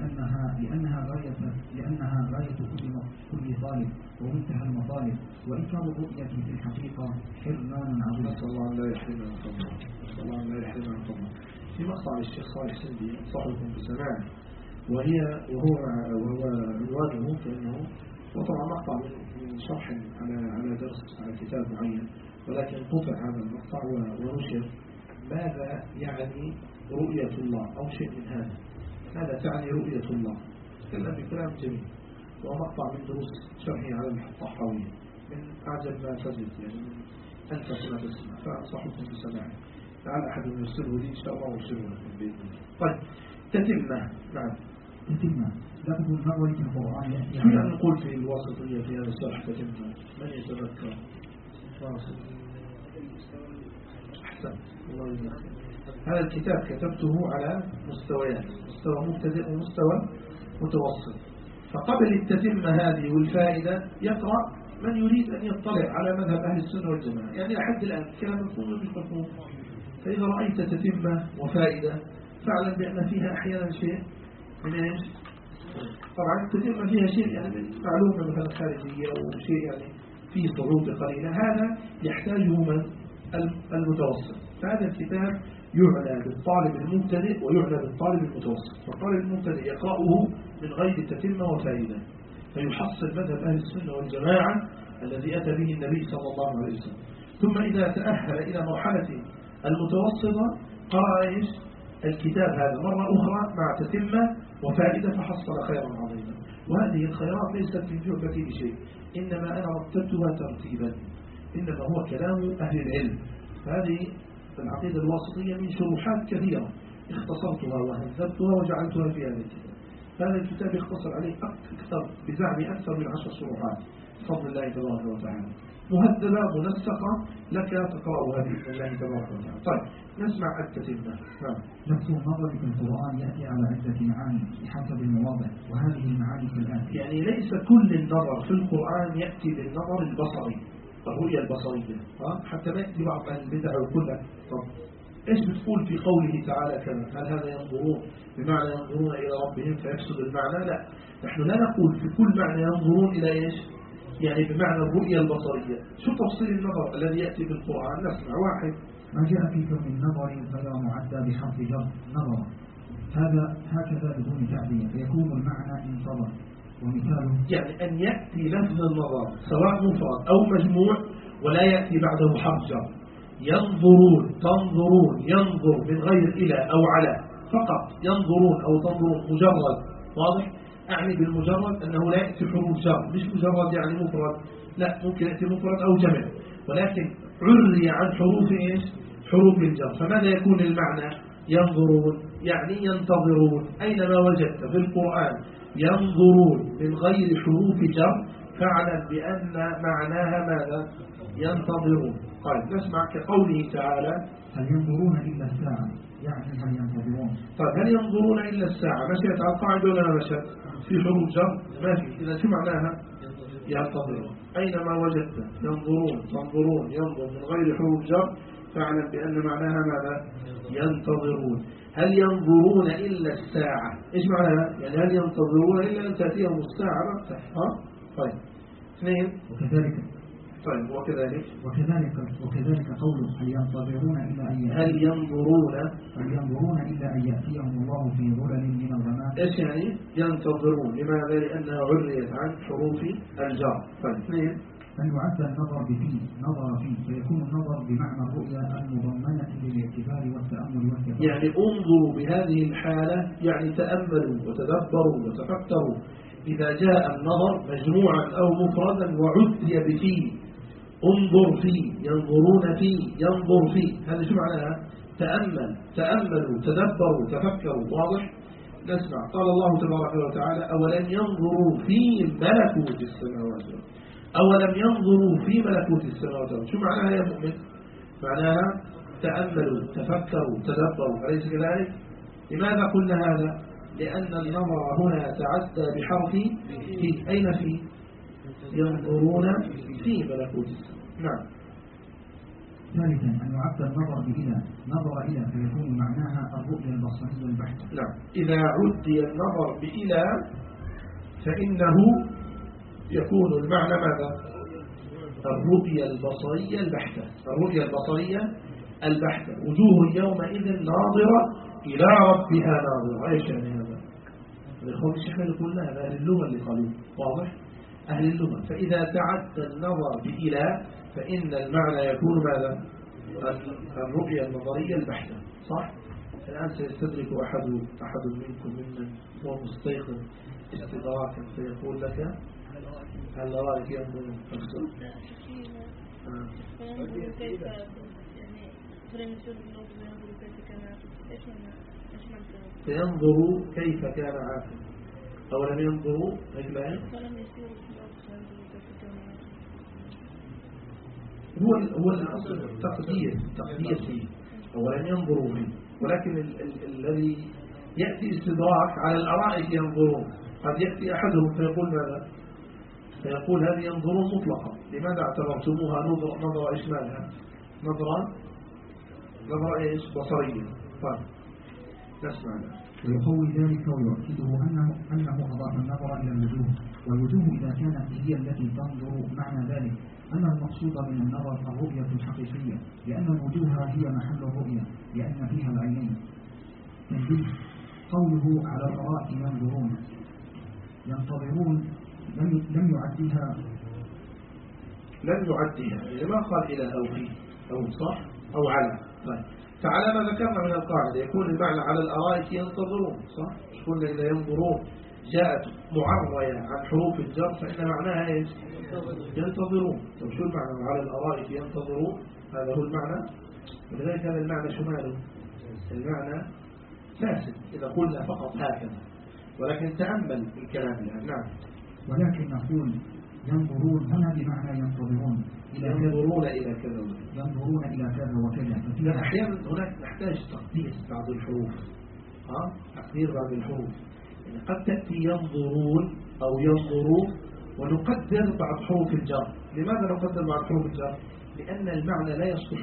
لأنها غاية كل طالب ومنتهى المطالب، وإنكار الرؤية في الحقيقة حرمان عظيم. نسأل الله لا يحرمنا من فضله. نسأل الله لا يحرمنا من فضله. في مقطع الشيخ صالح سندي أنصحكم بسماعه، وهو عنوانه كأنه وطبعا مقطع من شرح على درس على كتاب معين، ولكن قطع هذا المقطع ونشر. ماذا يعني رؤية الله أو شيء من هذا؟ ماذا تعني رؤية الله؟ تكلم بكلام جميل، ومقطع من دروس شرحه على الطحاوية من أعجب ما تجد، يعني من أنفس ما تسمع، فأنصحكم بسماعه. لعل أحد يرسله لي إن شاء الله ويرسله لكم بإذن الله. طيب، تتمة. نعم. تتمة لفظ النظر في القرآن يأتي على نقول في الواسطية في هذا الشرح تتمة. من يتذكر؟ واصل. أحسن. الله يجزاك. هذا الكتاب كتبته على مستويات، مستوى مبتدئ ومستوى متوسط. فقبل التتمة هذه والفائدة يقرأ من يريد أن يطلع على مذهب أهل السنة والجماعة، يعني لحد الآن كلام مفهوم ومش مفهوم. فإذا رأيت تتمة وفائدة فاعلم بأن فيها أحيانا شيء من ايش؟ طبعا التتمة فيها شيء يعني من معلومة مثلا خارجية أو شيء يعني فيه صعوبة قليلة، هذا يحتاجه من المتوسط. فهذا الكتاب يعنى بالطالب المبتدئ ويعنى بالطالب المتوسط. فالطالب المبتدئ يقرأه من غير تتمة وفائدة، فيحصل مذهب أهل السنة والجماعة الذي أتى به النبي صلى الله عليه وسلم. ثم إذا تأهل إلى مرحلة المتوسطة قرأ إيش الكتاب هذا مرة أخرى مع تتمة وفائدة فحصل خيرا عظيما. وهذه الخيرات ليست من جهبتي بشيء، إنما أنا رتبتها ترتيبا، إنما هو كلام أهل العلم. هذه العقيدة الواسطية من شروحات كثيرة اختصرتها وهذبتها وجعلتها في هذا الكتاب. هذا الكتاب يختصر عليه أكثر بزعمي أكثر من 10 شروحات بفضل الله تبارك وتعالى، مهذبة منسقة لك تقرأها بإذن الله تبارك وتعالى. طيب نسمع التتمة. لفظ النظر في القرآن يأتي على عدة معاني بحسب المواضع، وهذه المعاني كالآتي. يعني ليس كل النظر في القرآن يأتي بالنظر البصري، الرؤية البصرية، حتى ما يأتي بعض البدع وكلها. طب إيش بتقول في قوله تعالى كذا؟ هل هذا ينظرون بمعنى ينظرون إلى ربهم فيفسد المعنى؟ لا، نحن لا نقول في كل معنى ينظرون إلى إيش، يعني بمعنى الرؤية البصرية. شو تفصيل النظر الذي يأتي بالقرآن؟ نسمع. واحد، ما جاء في كون النظر غير معدى بحرف جر نظر، هذا هكذا بدون تعدية فيكون المعنى انتظر. ومثاله يعني أن يأتي لفظ النظر سواء مفرد أو مجموع ولا يأتي بعده حرف جر. ينظرون، تنظرون، ينظر من غير إلى أو على، فقط ينظرون أو تنظرون مجرد. واضح؟ أعني بالمجرد أنه لا يأتي حروف جر، مش مجرد يعني مفرد، لا، ممكن يأتي مفرد أو جمع، ولكن عري عن حروف إيش؟ حروف الجر. فماذا يكون المعنى؟ ينظرون يعني ينتظرون. أينما وجدت في القرآن ينظرون من غير حروف جر فاعلم بأن معناها ماذا؟ ينتظرون. طيب نسمع كقوله تعالى هل ينظرون إلا الساعة، يعني هل ينتظرون. طيب هل ينظرون إلا الساعة مشيت على القاعدة ولا ما مشيت؟ في حروف جر؟ ما في. إذا شو معناها؟ ينتظرون. أينما وجدت ينظرون، تنظرون، ينظر من غير حروف جر فاعلم بأن معناها ماذا؟ ينتظرون. هل ينظرون إلا الساعة؟ إيش معناها؟ يعني هل ينتظرون إلا أن تأتيهم الساعة؟ طيب اثنين. وكذلك قوله هل ينتظرون إلا أن هل ينظرون إلا أن يأتيهم الله في ظلل من الغمام. إيش يعني ينتظرون؟ لماذا؟ لأنها عريت عن حروف الجر. طيب اثنين. أن يعد النظر بفيه نظر فيه فيكون النظر بمعنى الرؤيا المضمنة للاعتبار والتأمل والتفكر. يعني انظروا بهذه الحالة، يعني تأملوا وتدبروا وتفكروا. إذا جاء النظر مجموعا أو مفردا وعدي بفيه، انظر فيه، ينظرون فيه، ينظر فيه، هذا شو معناها؟ تأملوا تدبروا تفكروا. واضح؟ نسمع. قال الله تبارك وتعالى أولم ينظروا في ملكوت السماوات والأرض. أولم ينظروا في ملكوت السماوات والأرض، شو معناها يا مؤمن؟ معناها تأملوا تفكروا تدبروا، أليس كذلك؟ لماذا قلنا هذا؟ لأن النظر هنا تعدى بحرف في. أين في؟ ينظرون في ملكوت السماوات. نعم. ثالثا أن يعد النظر بإلى نظر إلى فيكون معناها الرؤية البصرية البحتة. نعم. إذا عدي النظر بإلى فإنه يكون المعنى ماذا؟ الرؤية البصرية البحتة. الرؤية البصرية البحتة. وجوه يومئذ ناظرة إلى ربها ناظرة. ايش يعني هذا؟ الإخوة مش احنا اللي قلنا هذا، أهل اللغة اللي قالوا. واضح؟ أهل اللغة. فإذا تعدى النظر بإلى فإن المعنى يكون ماذا؟ الرؤية النظرية البحتة. صح؟ الآن سيستدرك أحد منكم ممن هو مستيقظ استدراكا فيقول لك هل رأيك ينظر أفسر؟ فينظروا كيف كان عاقبا. أولم ينظروا رجلين. هو الأصل تقدير فيه. أولم ينظروا فيه، ولكن الذي يأتي استدراك على الأرائك ينظرون. قد يأتي أحدهم فيقول ماذا؟ فيقول هذه ينظرون مطلقة. لماذا اعتبرتموها نظرة إشمالها؟ نظرة إيش؟ بصرية. طيب نسمع. ويقوي ذلك ويؤكده أنه أضاف النظر إلى الوجوه، والوجوه إذا كانت هي التي تنظر معنى ذلك أن المقصود من النظر الرؤية الحقيقية، لأن الوجوه هي محل الرؤية لأن فيها العينين. تنبيه قوله على الأرائك ينظرون ينتظرون لم يعديها يعني ما قال إلى أو في أو صح أو على. طيب فعلى ما ذكرنا من القاعدة يكون المعنى على الأرائك ينتظرون، صح؟ مش قلنا إذا ينظرون جاءت معرية عن حروف الجر فإن معناها إيش؟ ينتظرون. طيب شو المعنى على الأرائك ينتظرون؟ هذا هو المعنى. ولذلك هذا المعنى شماله المعنى فاسد إذا قلنا فقط هكذا، ولكن تأمل الكلام الآن. نعم. ولكن نقول ينظرون هنا بمعنى ينتظرون ينظرون إلى كذا وكذا. أحيانا هناك نحتاج تقدير بعض الحروف. تقدير بعض الحروف يعني قد تأتي ينظرون أو ينظرون ونقدر بعض حروف الجر. لماذا نقدر بعض حروف الجر؟ لأن المعنى لا يصلح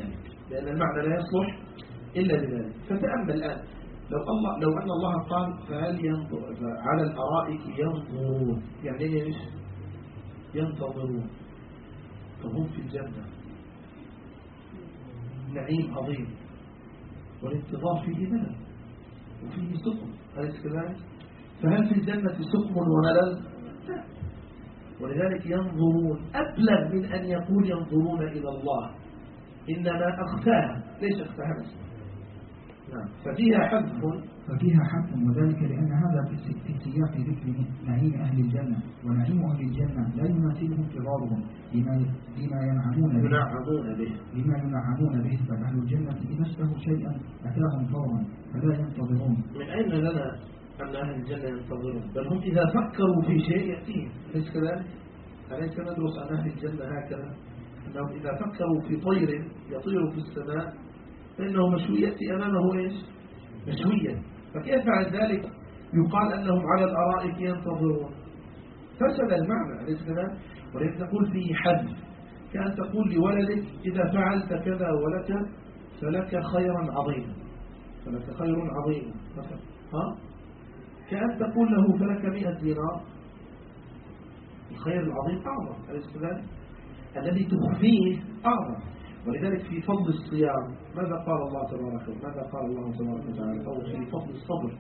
إلا بذلك. فتأمل الآن لو أن الله قال فهل ينظر على الأرائك ينظرون، يعني إيش؟ ينتظرون. فهم في الجنة نعيم عظيم والانتظار فيه ملل وفيه سقم، أليس كذلك؟ فهل في الجنة سقم وملل؟ لا. ولذلك ينظرون أبلغ من أن يقول ينظرون إلى الله، إنما أخفاها. ليش أخفاها؟ نعم. ففيها حذف وذلك لأن هذا في سياق ذكر نعيم أهل الجنة، ونعيم أهل الجنة لا يناسبه انتظارهم بما ينعمون به، فأهل الجنة إذا اشتهوا شيئا أتاهم فورا فلا ينتظرون. من أين لنا أن أهل الجنة ينتظرون؟ بل هم إذا فكروا في شيء يأتيهم، أليس كذلك؟ أليس ندرس عن أهل الجنة هكذا أنهم إذا فكروا في طير يطير في السماء فإنه مشوي يأتي أمامه إيش؟ مشويا. فكيف بعد ذلك يقال أنهم على الأرائك ينتظرون؟ فسد المعنى، أليس كذلك؟ ولكن تقول فيه حد، كأن تقول لولدك إذا فعلت كذا ولك فلك خيرا عظيما، كأن تقول له فلك 100 دينار. الخير العظيم أعظم، أليس كذلك؟ الذي تخفيه أعظم. ولذلك في فضل الصيام ماذا قال الله تبارك وتعالى؟ أو في فضل الصبر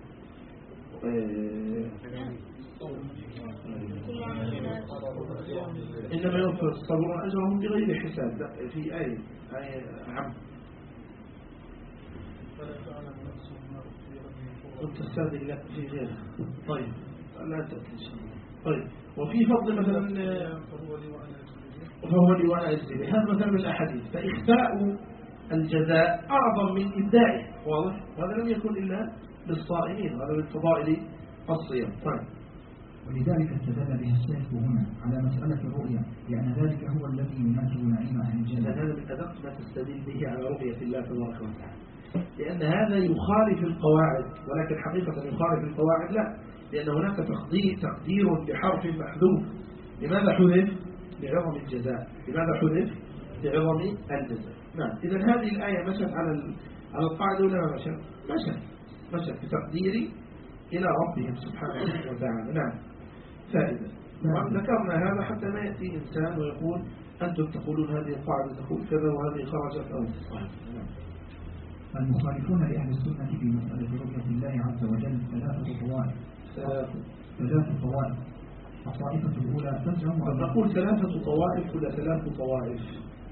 إنما يوفى الصابرون أجرهم بغير حساب. لا في آية عام والتستاذ لا في غيرها. طيب لا تأتي. طيب وفي فضل مثلا فهو لواء الزبي، هذا مثلا من الأحاديث. فإخفاء الجزاء أعظم من إبدائه، واضح؟ وهذا لم يكن إلا للصائمين، هذا من فضائل الصيام. طيب ولذلك استدل بها الشيخ هنا على مسألة الرؤيا، لأن ذلك هو الذي يناسب نعيم أهل الجنة. هذا من أدق ما تستدل به على رؤية الله تبارك وتعالى، لأن هذا يخالف القواعد، ولكن حقيقة يخالف القواعد لا، لأن هناك تقدير بحرف محذوف. لماذا حذف؟ لعظم الجزاء. لعظم الجزاء. نعم. إذا هذه الآية مشت على القاعدة ولا ما مشت؟ مشت بتقدير إلى ربهم سبحانه وتعالى. نعم. فائدة. ذكرنا هذا حتى ما يأتي إنسان ويقول أنتم تقولون هذه القاعدة تقول كذا وهذه خرجت أو نعم. المخالفون لأهل السنة في مسألة رؤية الله عز وجل ثلاث طوائف. الطائفة الأولى تزعم نقول 3 طوائف ولا 3 طوائف؟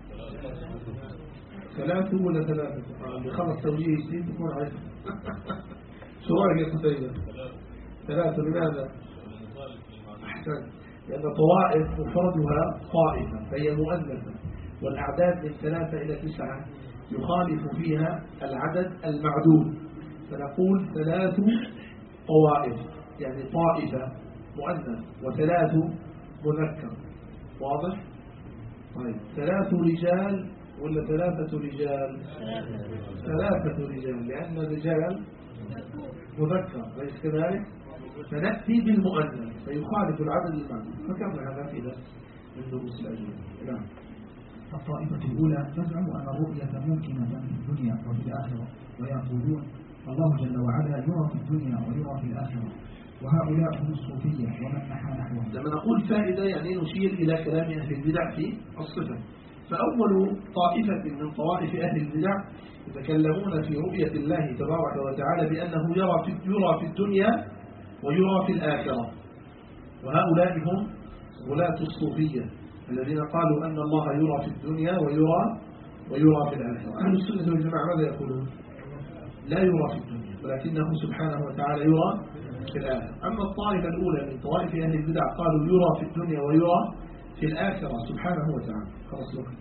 3 ولا 3؟ اللي خلص توجيه جديد تكون عارف. شو رأيك يا قتيبة؟ 3. لماذا؟ أحسن. لأن طوائف مفردها طائفة فهي مؤنثة، والأعداد من 3 إلى 9 يخالف فيها العدد المعدود، فنقول 3 طوائف، يعني طائفة مؤنث و3 مذكر. واضح؟ طيب 3 رجال ولا 3 رجال؟ 3 رجال، لأن الرجال مذكر ليس كذلك، فنأتي بالمؤنث فيخالف العدد المعدود. فكرنا هذا في درس من دروس الأجنبية. نعم. الطائفة الأولى تزعم أن الرؤية ممكنة في الدنيا وفي الآخرة، ويقولون الله جل وعلا يرى في الدنيا ويرى في الآخرة، وهؤلاء هم الصوفية ومن نحى نحوهم. لما نقول فائدة يعني نشير إلى كلام أهل البدع في الصفة. فأول طائفة من طوائف أهل البدع يتكلمون في رؤية الله تبارك وتعالى بأنه يرى في الدنيا ويرى في الآخرة. وهؤلاء هم غلاة الصوفية الذين قالوا أن الله يرى في الدنيا ويرى في الآخرة. أهل السنة والجماعة ماذا يقولون؟ لا يرى في الدنيا ولكنه سبحانه وتعالى يرى في الآخرة. أما الطائفة الأولى من طوائف أهل البدع قالوا يرى في الدنيا ويرى في الآخرة سبحانه وتعالى. خلاص الوقت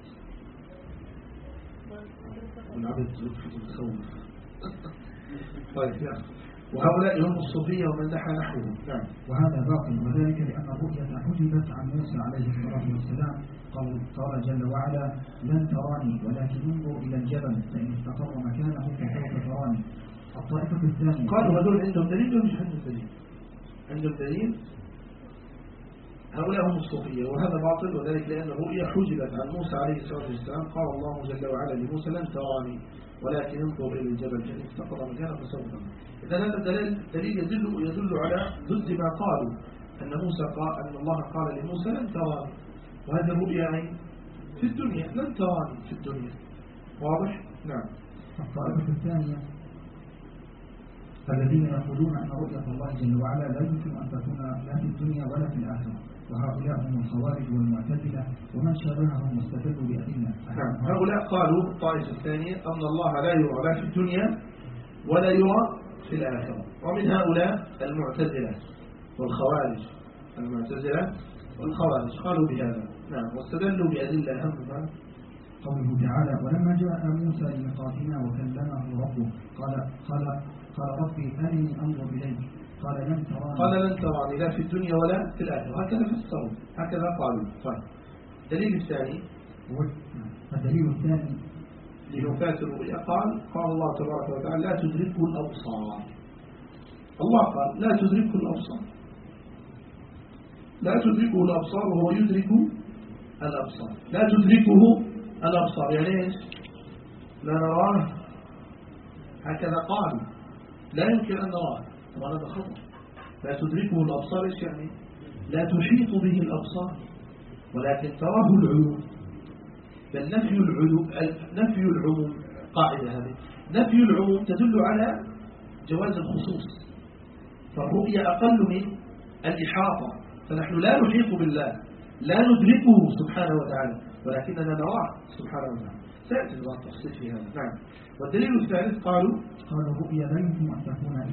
والعبد في التصوف. طيب يعني وهؤلاء هم الصوفية ومن نحى نحوهم. نعم. وهذا باطل، وذلك لأن الرؤية حجبت عن موسى عليه الصلاة والسلام. قال جل وعلا: لن تراني ولكن انظر إلى الجبل فإن استقر مكانه فسوف تراني. الطائفة الثانية قالوا هذول عندهم دليل ومش عندهم دليل؟ عندهم دليل. هؤلاء هم الصوفية وهذا باطل، وذلك لأن الرؤية حجبت عن موسى عليه الصلاة والسلام. قال الله جل وعلا لموسى: لن تراني ولكن انظر إلى الجبل فإن استقر مكانه فسوف تراني. إذا هذا دليل يدل على ضد ما قالوا أن موسى قال أن الله قال لموسى: لن تراني، وهذه الرؤيا في الدنيا، لن تراني في الدنيا. واضح؟ نعم. الطائفة الثانية الذين يقولون أن رؤية الله جل وعلا لا يمكن أن تكون لا في الدنيا ولا في الآخرة، وهؤلاء هم الخوارج والمعتزلة ومن شابههم واستدلوا بأدلة. هؤلاء قالوا الطائفة الثانية أن الله لا يرى لا في الدنيا ولا يرى في الآخرة. ومن هؤلاء المعتزلة والخوارج. المعتزلة والخوارج قالوا بهذا. نعم. واستدلوا بأدلة أهمها قوله تعالى: ولما جاء موسى لميقاتنا وكلمه ربه قال ربي أرني أنظر إليك قال لن تراني لا في الدنيا ولا في الآخرة. هكذا فسروا، هكذا قالوا. طيب الدليل الثاني لوفاة الرؤيا قال الله تبارك وتعالى: لا تدركه الأبصار. الله قال: لا تدركه الأبصار، لا تدركه الأبصار وهو يدرك الأبصار. لا تدركه الأبصار يعني إيش؟ لا نراه. هكذا قالوا لا يمكن أن نراه. طبعا هذا خطأ. لا تدركه الأبصار إيش يعني؟ لا تحيط به الأبصار ولكن تراه العيون. بل نفي العموم قاعدة هذه. نفي العموم تدل على جواز الخصوص، فالرؤية أقل من الإحاطة. فنحن لا نحيط بالله، لا ندركه سبحانه وتعالى، ولكننا نراه سبحانه وتعالى. سيأتي التفصيل في هذا. نعم. والدليل الثالث قالوا الرؤيا لا يمكن أن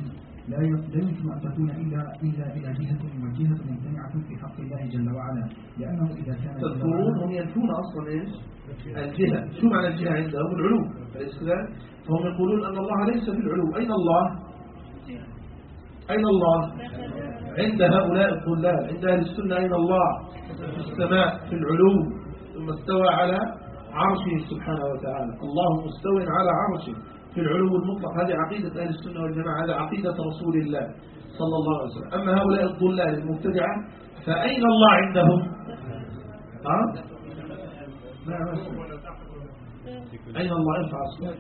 تكون إلا إلى جهة وجهة ممتنعة في حق الله جل وعلا، لأنه إذا كان تذكرون هم ينفون أصلا إيش؟ الجهة. شو معنى الجهة عندهم؟ العلو. فهم يقولون أن الله ليس في العلو. أين الله؟ أين الله؟ عند هؤلاء الضلال. عند أهل السنة أين الله؟ في السماء في العلو، ثم استوى على عرشه سبحانه وتعالى. الله مستوى على عرشه في العلو المطلق. هذه عقيدة أهل السنة والجماعة، هذه عقيدة رسول الله صلى الله عليه وسلم. أما هؤلاء الضلال المبتدعة فأين الله عندهم؟ أين الله؟ ارفع الصوت.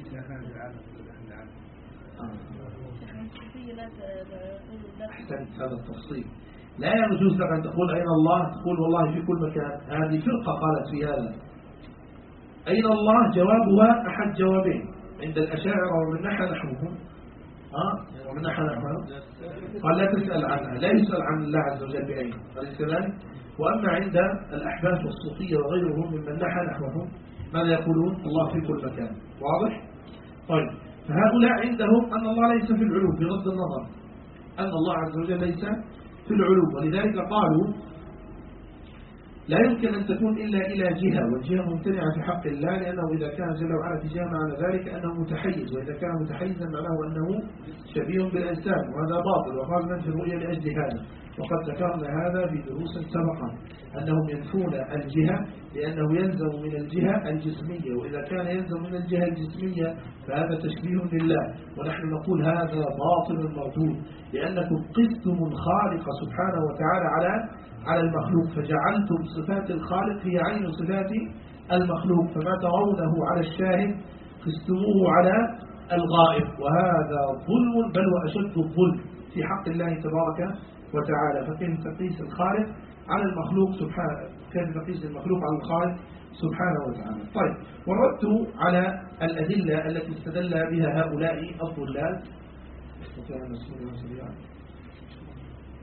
أحسنت. هذا التفصيل لا يجوز لك أن تقول أين الله، تقول والله في كل مكان. هذه فرقة قالت في هذا. أين الله؟ جوابها أحد جوابين عند الأشاعرة ومن نحى نحوهم. ومن نحى نحوهم قال لا تسأل عنها، لا يسأل عن الله عز وجل بأين، أليس كذلك؟ وأما عند الأحباش والصوفية وغيرهم ممن نحى نحوهم ماذا يقولون؟ الله في كل مكان. واضح؟ طيب فهؤلاء عندهم أن الله ليس في العلو بغض النظر أن الله عز وجل ليس في العلو، ولذلك قالوا لا يمكن أن تكون إلا إلى جهة، والجهة ممتنعة في حق الله، لأنه إذا كان جل وعلا في جهة معنى ذلك أنه متحيز، وإذا كان متحيزا معناه أنه شبيه بالإنسان، وهذا باطل. وقال ننفي الرؤية لأجل هذا، وقد ذكرنا هذا في دروس سبقا أنهم ينفون الجهة لأنه يلزم من الجهة الجسمية، وإذا كان يلزم من الجهة الجسمية فهذا تشبيه لله، ونحن نقول هذا باطل مردود، لأنكم قستم الخالق سبحانه وتعالى على المخلوق، فجعلتم صفات الخالق هي عين صفات المخلوق، فما ترونه على الشاهد قستموه على الغائب، وهذا ظلم بل وأشد الظلم في حق الله تبارك وتعالى. فكيف تقيس الخالق على المخلوق سبحانه، كيف تقيس المخلوق على الخالق سبحانه وتعالى. طيب، والرد على الأدلة التي استدل بها هؤلاء الضلال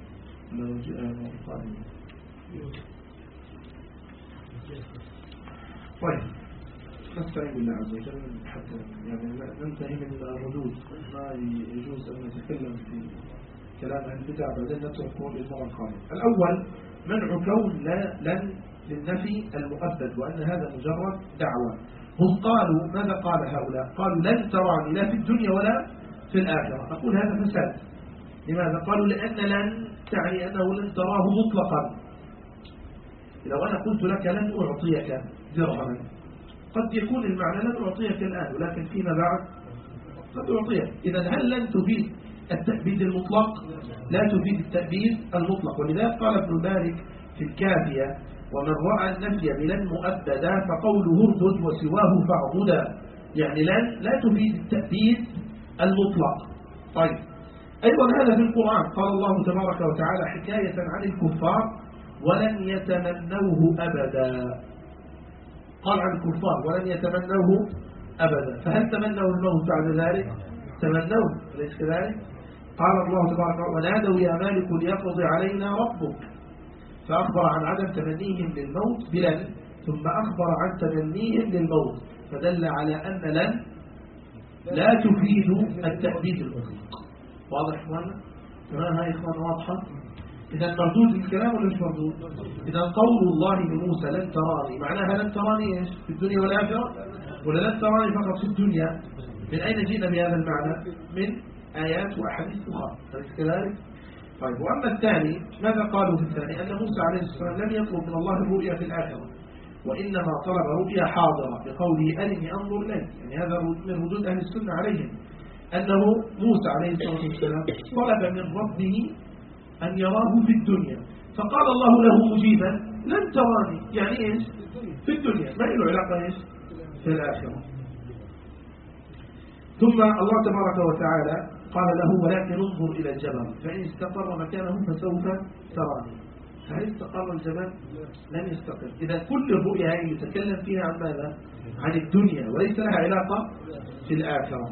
طيب نستعين بالله عز وجل حتى يعني ننتهي من الردود. ما يجوز أن نتكلم في كلام أهل البدع بعدين نتركه للمرة القادمة. الأول منع كون لن للنفي المؤبد، وأن هذا مجرد دعوة. هم قالوا ماذا قال هؤلاء؟ قالوا لن تراني لا في الدنيا ولا في الآخرة. نقول هذا فساد. لماذا؟ قالوا لأن لن تعني أنه لن تراه مطلقا. لو أنا قلت لك لن أعطيك درهما قد يكون المعنى لن أعطيك الآن، ولكن فيما بعد قد أعطيك. إذا هل لن تفيد التأبيد المطلق؟ لا تفيد التأبيد المطلق. ولذلك قال ابن مالك في الكافية: ومن رأى النفي بلن مؤبدا فقوله اردد وسواه فاعبدا. يعني لن لا تفيد التأبيد المطلق. طيب أيضا هذا في القرآن قال الله تبارك وتعالى حكاية عن الكفار: ولن يتمنوه أبدا. قال عن الكفار ولن يتمنوه أبدا، فهل تمنوا الموت بعد ذلك؟ تمنوه، أليس كذلك؟ قال الله تبارك وتعالى: ونادوا يا مالك ليقضي علينا ربك، فأخبر عن عدم تمنيهم للموت بلن، ثم أخبر عن تمنيهم للموت، فدل على أن لن لا تفيد التأبيد المطلق. واضح إخوانا؟ تمام هاي إخوان واضحة؟ إذا مردود الكلام ولا مش مردود؟ إذا قول الله لموسى لن تراني معناها لن تراني إيش؟ في الدنيا والآخرة؟ ولا لن تراني فقط في الدنيا؟ من أين جئنا بهذا المعنى؟ من آيات وأحاديث أخرى، أليس كذلك؟ طيب وأما الثاني ماذا قالوا في الثاني؟ أن موسى عليه السلام لم يطلب من الله الرؤيا في الآخرة، وإنما طلب رؤيا حاضرة بقوله أرني أنظر إليك. يعني هذا من ردود أهل السنة عليهم، أنه موسى عليه الصلاة والسلام طلب من ربه أن يراه في الدنيا، فقال الله له مجيبا: لن تراني. يعني إيش؟ في الدنيا، ما له علاقة إيش؟ في الآخرة. ثم الله تبارك وتعالى قال له: ولكن انظر إلى الجبل فإن استقر مكانه فسوف تراني. هل استقر الجبل؟ لن يستقر. إذا كل الرؤيا هذه يتكلم فيها عن ماذا؟ عن الدنيا، وليس لها علاقة في الآخرة.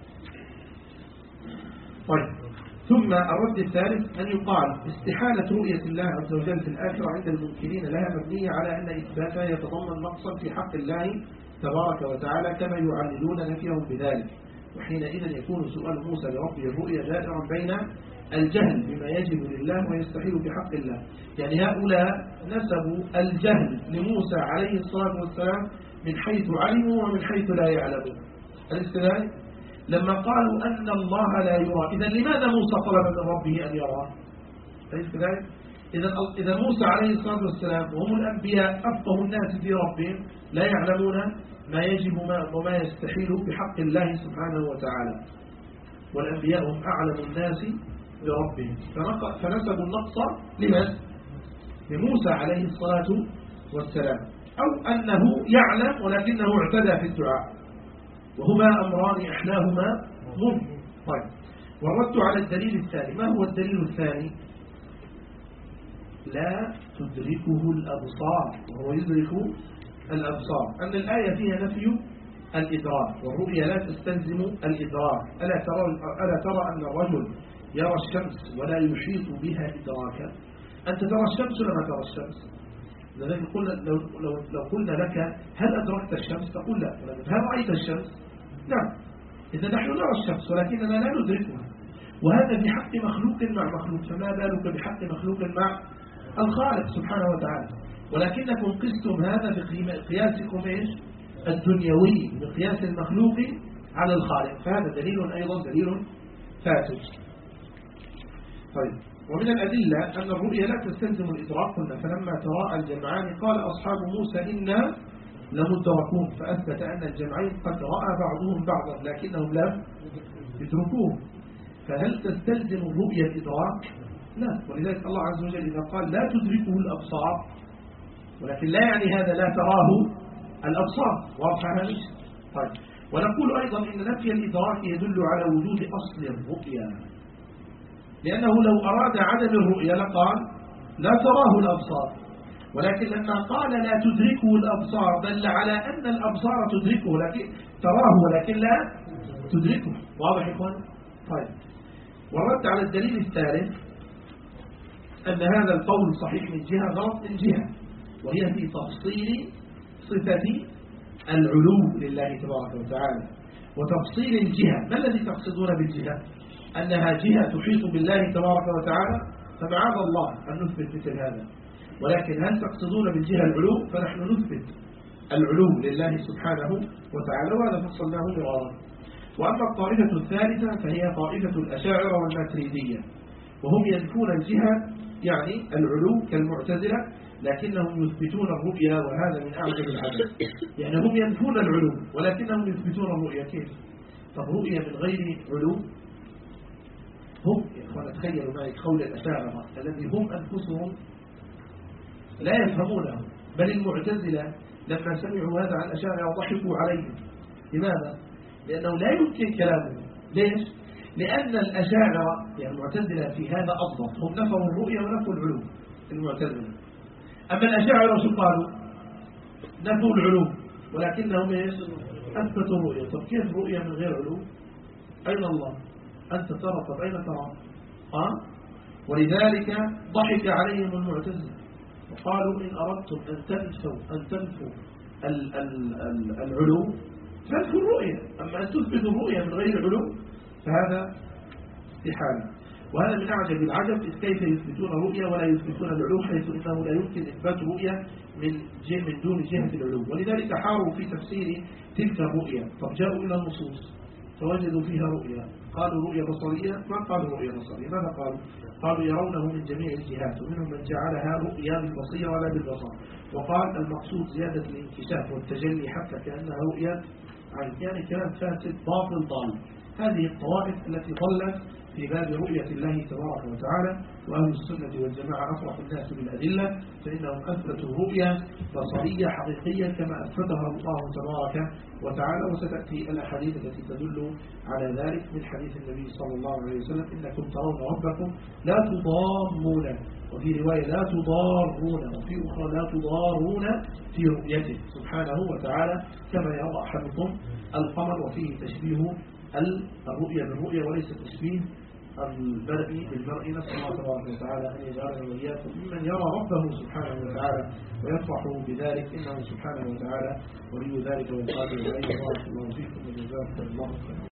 طيب ثم الرد الثالث أن يقال استحالة رؤية الله عز وجل في الآخرة عند المنكرين لها مبنية على أن إثباتها يتضمن نقصا في حق الله تبارك وتعالى كما يعللون نفيهم بذلك، وحينئذ يكون سؤال موسى لربه الرؤيا دائرا بين الجهل بما يجب لله ويستحيل بحق الله. يعني هؤلاء نسبوا الجهل لموسى عليه الصلاة والسلام من حيث علموا ومن حيث لا يعلمون. أليس كذلك؟ لما قالوا أن الله لا يرى، إذا لماذا موسى طلب من ربه أن يراه؟ أليس كذلك؟ إذا موسى عليه الصلاة والسلام وهم الأنبياء أفقه الناس في ربهم لا يعلمون ما يجب وما يستحيل بحق الله سبحانه وتعالى، والأنبياء هم أعلم الناس بربهم، فنسبوا النقص لمن؟ لموسى عليه الصلاة والسلام، أو أنه يعلم ولكنه اعتدى في الدعاء، وهما أمران إحداهما ممكن. طيب والرد على الدليل الثاني، ما هو الدليل الثاني؟ لا تدركه الأبصار وهو يدرك الأبصار، أن الآية فيها نفي الإدراك، والرؤيا لا تستلزم الإدراك. ألا ترى أن الرجل يرى الشمس ولا يحيط بها إدراكا؟ أنت ترى الشمس ولا ما ترى الشمس؟ لذلك لو قلنا لك هل أدركت الشمس؟ تقول لا. هل رأيت الشمس؟ نعم. إذا نحن نرى الشمس ولكننا لا ندركها، وهذا بحق مخلوق مع مخلوق، فما بالك بحق مخلوق مع الخالق سبحانه وتعالى. ولكنكم قستم هذا بقياسكم إيش؟ الدنيوي، بقياس المخلوق على الخالق، فهذا دليل أيضا دليل فاسد. طيب ومن الأدلة أن الرؤيا لا تستلزم الإدراك، قلنا فلما تراءى الجمعان قال أصحاب موسى إنا لمدركون، فأثبت أن الجمعين قد رأى بعضهم بعضا لكنهم لم يدركوه. فهل تستلزم الرؤيا الإدراك؟ لا. ولذلك الله عز وجل إذا قال لا تدركه الأبصار، ولكن لا يعني هذا لا تراه الأبصار. واضح هذا؟ طيب ونقول أيضا إن نفي الإدراك يدل على وجود أصل الرؤيا، لأنه لو أراد عدم الرؤيا لقال لا تراه الأبصار، ولكن لما قال لا تدركه الأبصار دل على أن الأبصار تدركه، لكن تراه ولكن لا تدركه. واضح يا إخوان؟ طيب والرد على الدليل الثالث أن هذا القول صحيح من جهة غلط من جهة، وهي في تفصيل صفة العلو لله تبارك وتعالى وتفصيل الجهة. ما الذي تقصدون بالجهة؟ أنها جهة تحيط بالله تبارك وتعالى، فمعاذ الله أن نثبت مثل هذا. ولكن هل تقصدون بالجهة العلو؟ فنحن نثبت العلو لله سبحانه وتعالى، وهذا فصلناه مرارا. وأما الطائفة الثالثة فهي طائفة الأشاعرة والماتريدية، وهم ينفون الجهة يعني العلو كالمعتزلة، لكنهم يثبتون الرؤيا، وهذا من أعجب العجب. يعني هم ينفون العلو ولكنهم يثبتون الرؤيا. كيف؟ طب رؤيا من غير علو؟ هم يا إخوان تخيلوا معي قول الأشاعرة الذي هم أنفسهم لا يفهمونه، بل المعتزلة لما سمعوا هذا عن الأشاعرة ضحكوا عليهم. لماذا؟ لأنه لا يمكن كلامه. ليش؟ لأن الأشاعرة يعني المعتزلة في هذا أضبط، هم نفوا الرؤيا ونفوا العلو المعتزلة. أما الأشاعرة شو قالوا؟ نفوا العلو ولكنهم أثبتوا الرؤيا. طب كيف رؤيا من غير علو؟ أين الله؟ أنت ترى، طب أين ترى؟ ولذلك ضحك عليهم المعتزلة وقالوا إن أردتم أن تنفوا العلو فانفوا الرؤيا، أما أن تثبتوا الرؤيا من غير علو فهذا استحالة. وهذا من أعجب العجب، إذ كيف يثبتون الرؤيا ولا يثبتون العلو، حيث إنه لا يمكن إثبات الرؤيا من دون جهة العلو. ولذلك حاروا في تفسير تلك الرؤيا. طب جاءوا إلى النصوص فوجدوا فيها رؤيا، قالوا رؤيا بصرية، ما قالوا رؤيا بصرية. ماذا قالوا؟ قالوا يرونه من جميع الجهات، ومنهم من جعلها رؤيا بالبصيرة ولا بالبصر، وقال المقصود زيادة الانكشاف والتجلي حتى كأنها رؤيا عن. يعني كلام فاسد باطل ضال. هذه الطوائف التي ضلت في باب رؤية الله تبارك وتعالى. وأهل السنة والجماعة أفرح الناس بالأدلة، فإنهم أثبتوا رؤيا بصرية حقيقية كما أثبتها الله تبارك وتعالى. وستأتي الأحاديث التي تدل على ذلك من حديث النبي صلى الله عليه وسلم إنكم ترون ربكم لا تضامون، وفي رواية لا تضارون، وفي أخرى لا تضارون في رؤيته سبحانه وتعالى كما يرى أحدكم القمر. وفيه تشبيه الرؤيا بالرؤيا وليس تشبيه المرء بالمرء. نسأل الله تبارك وتعالى أن يجعلنا وإياكم ممن يرى ربه سبحانه وتعالى ويفرح بذلك، إنه سبحانه وتعالى ولي ذلك والقادر عليه. بارك الله فيكم وجزاكم الله خيرا.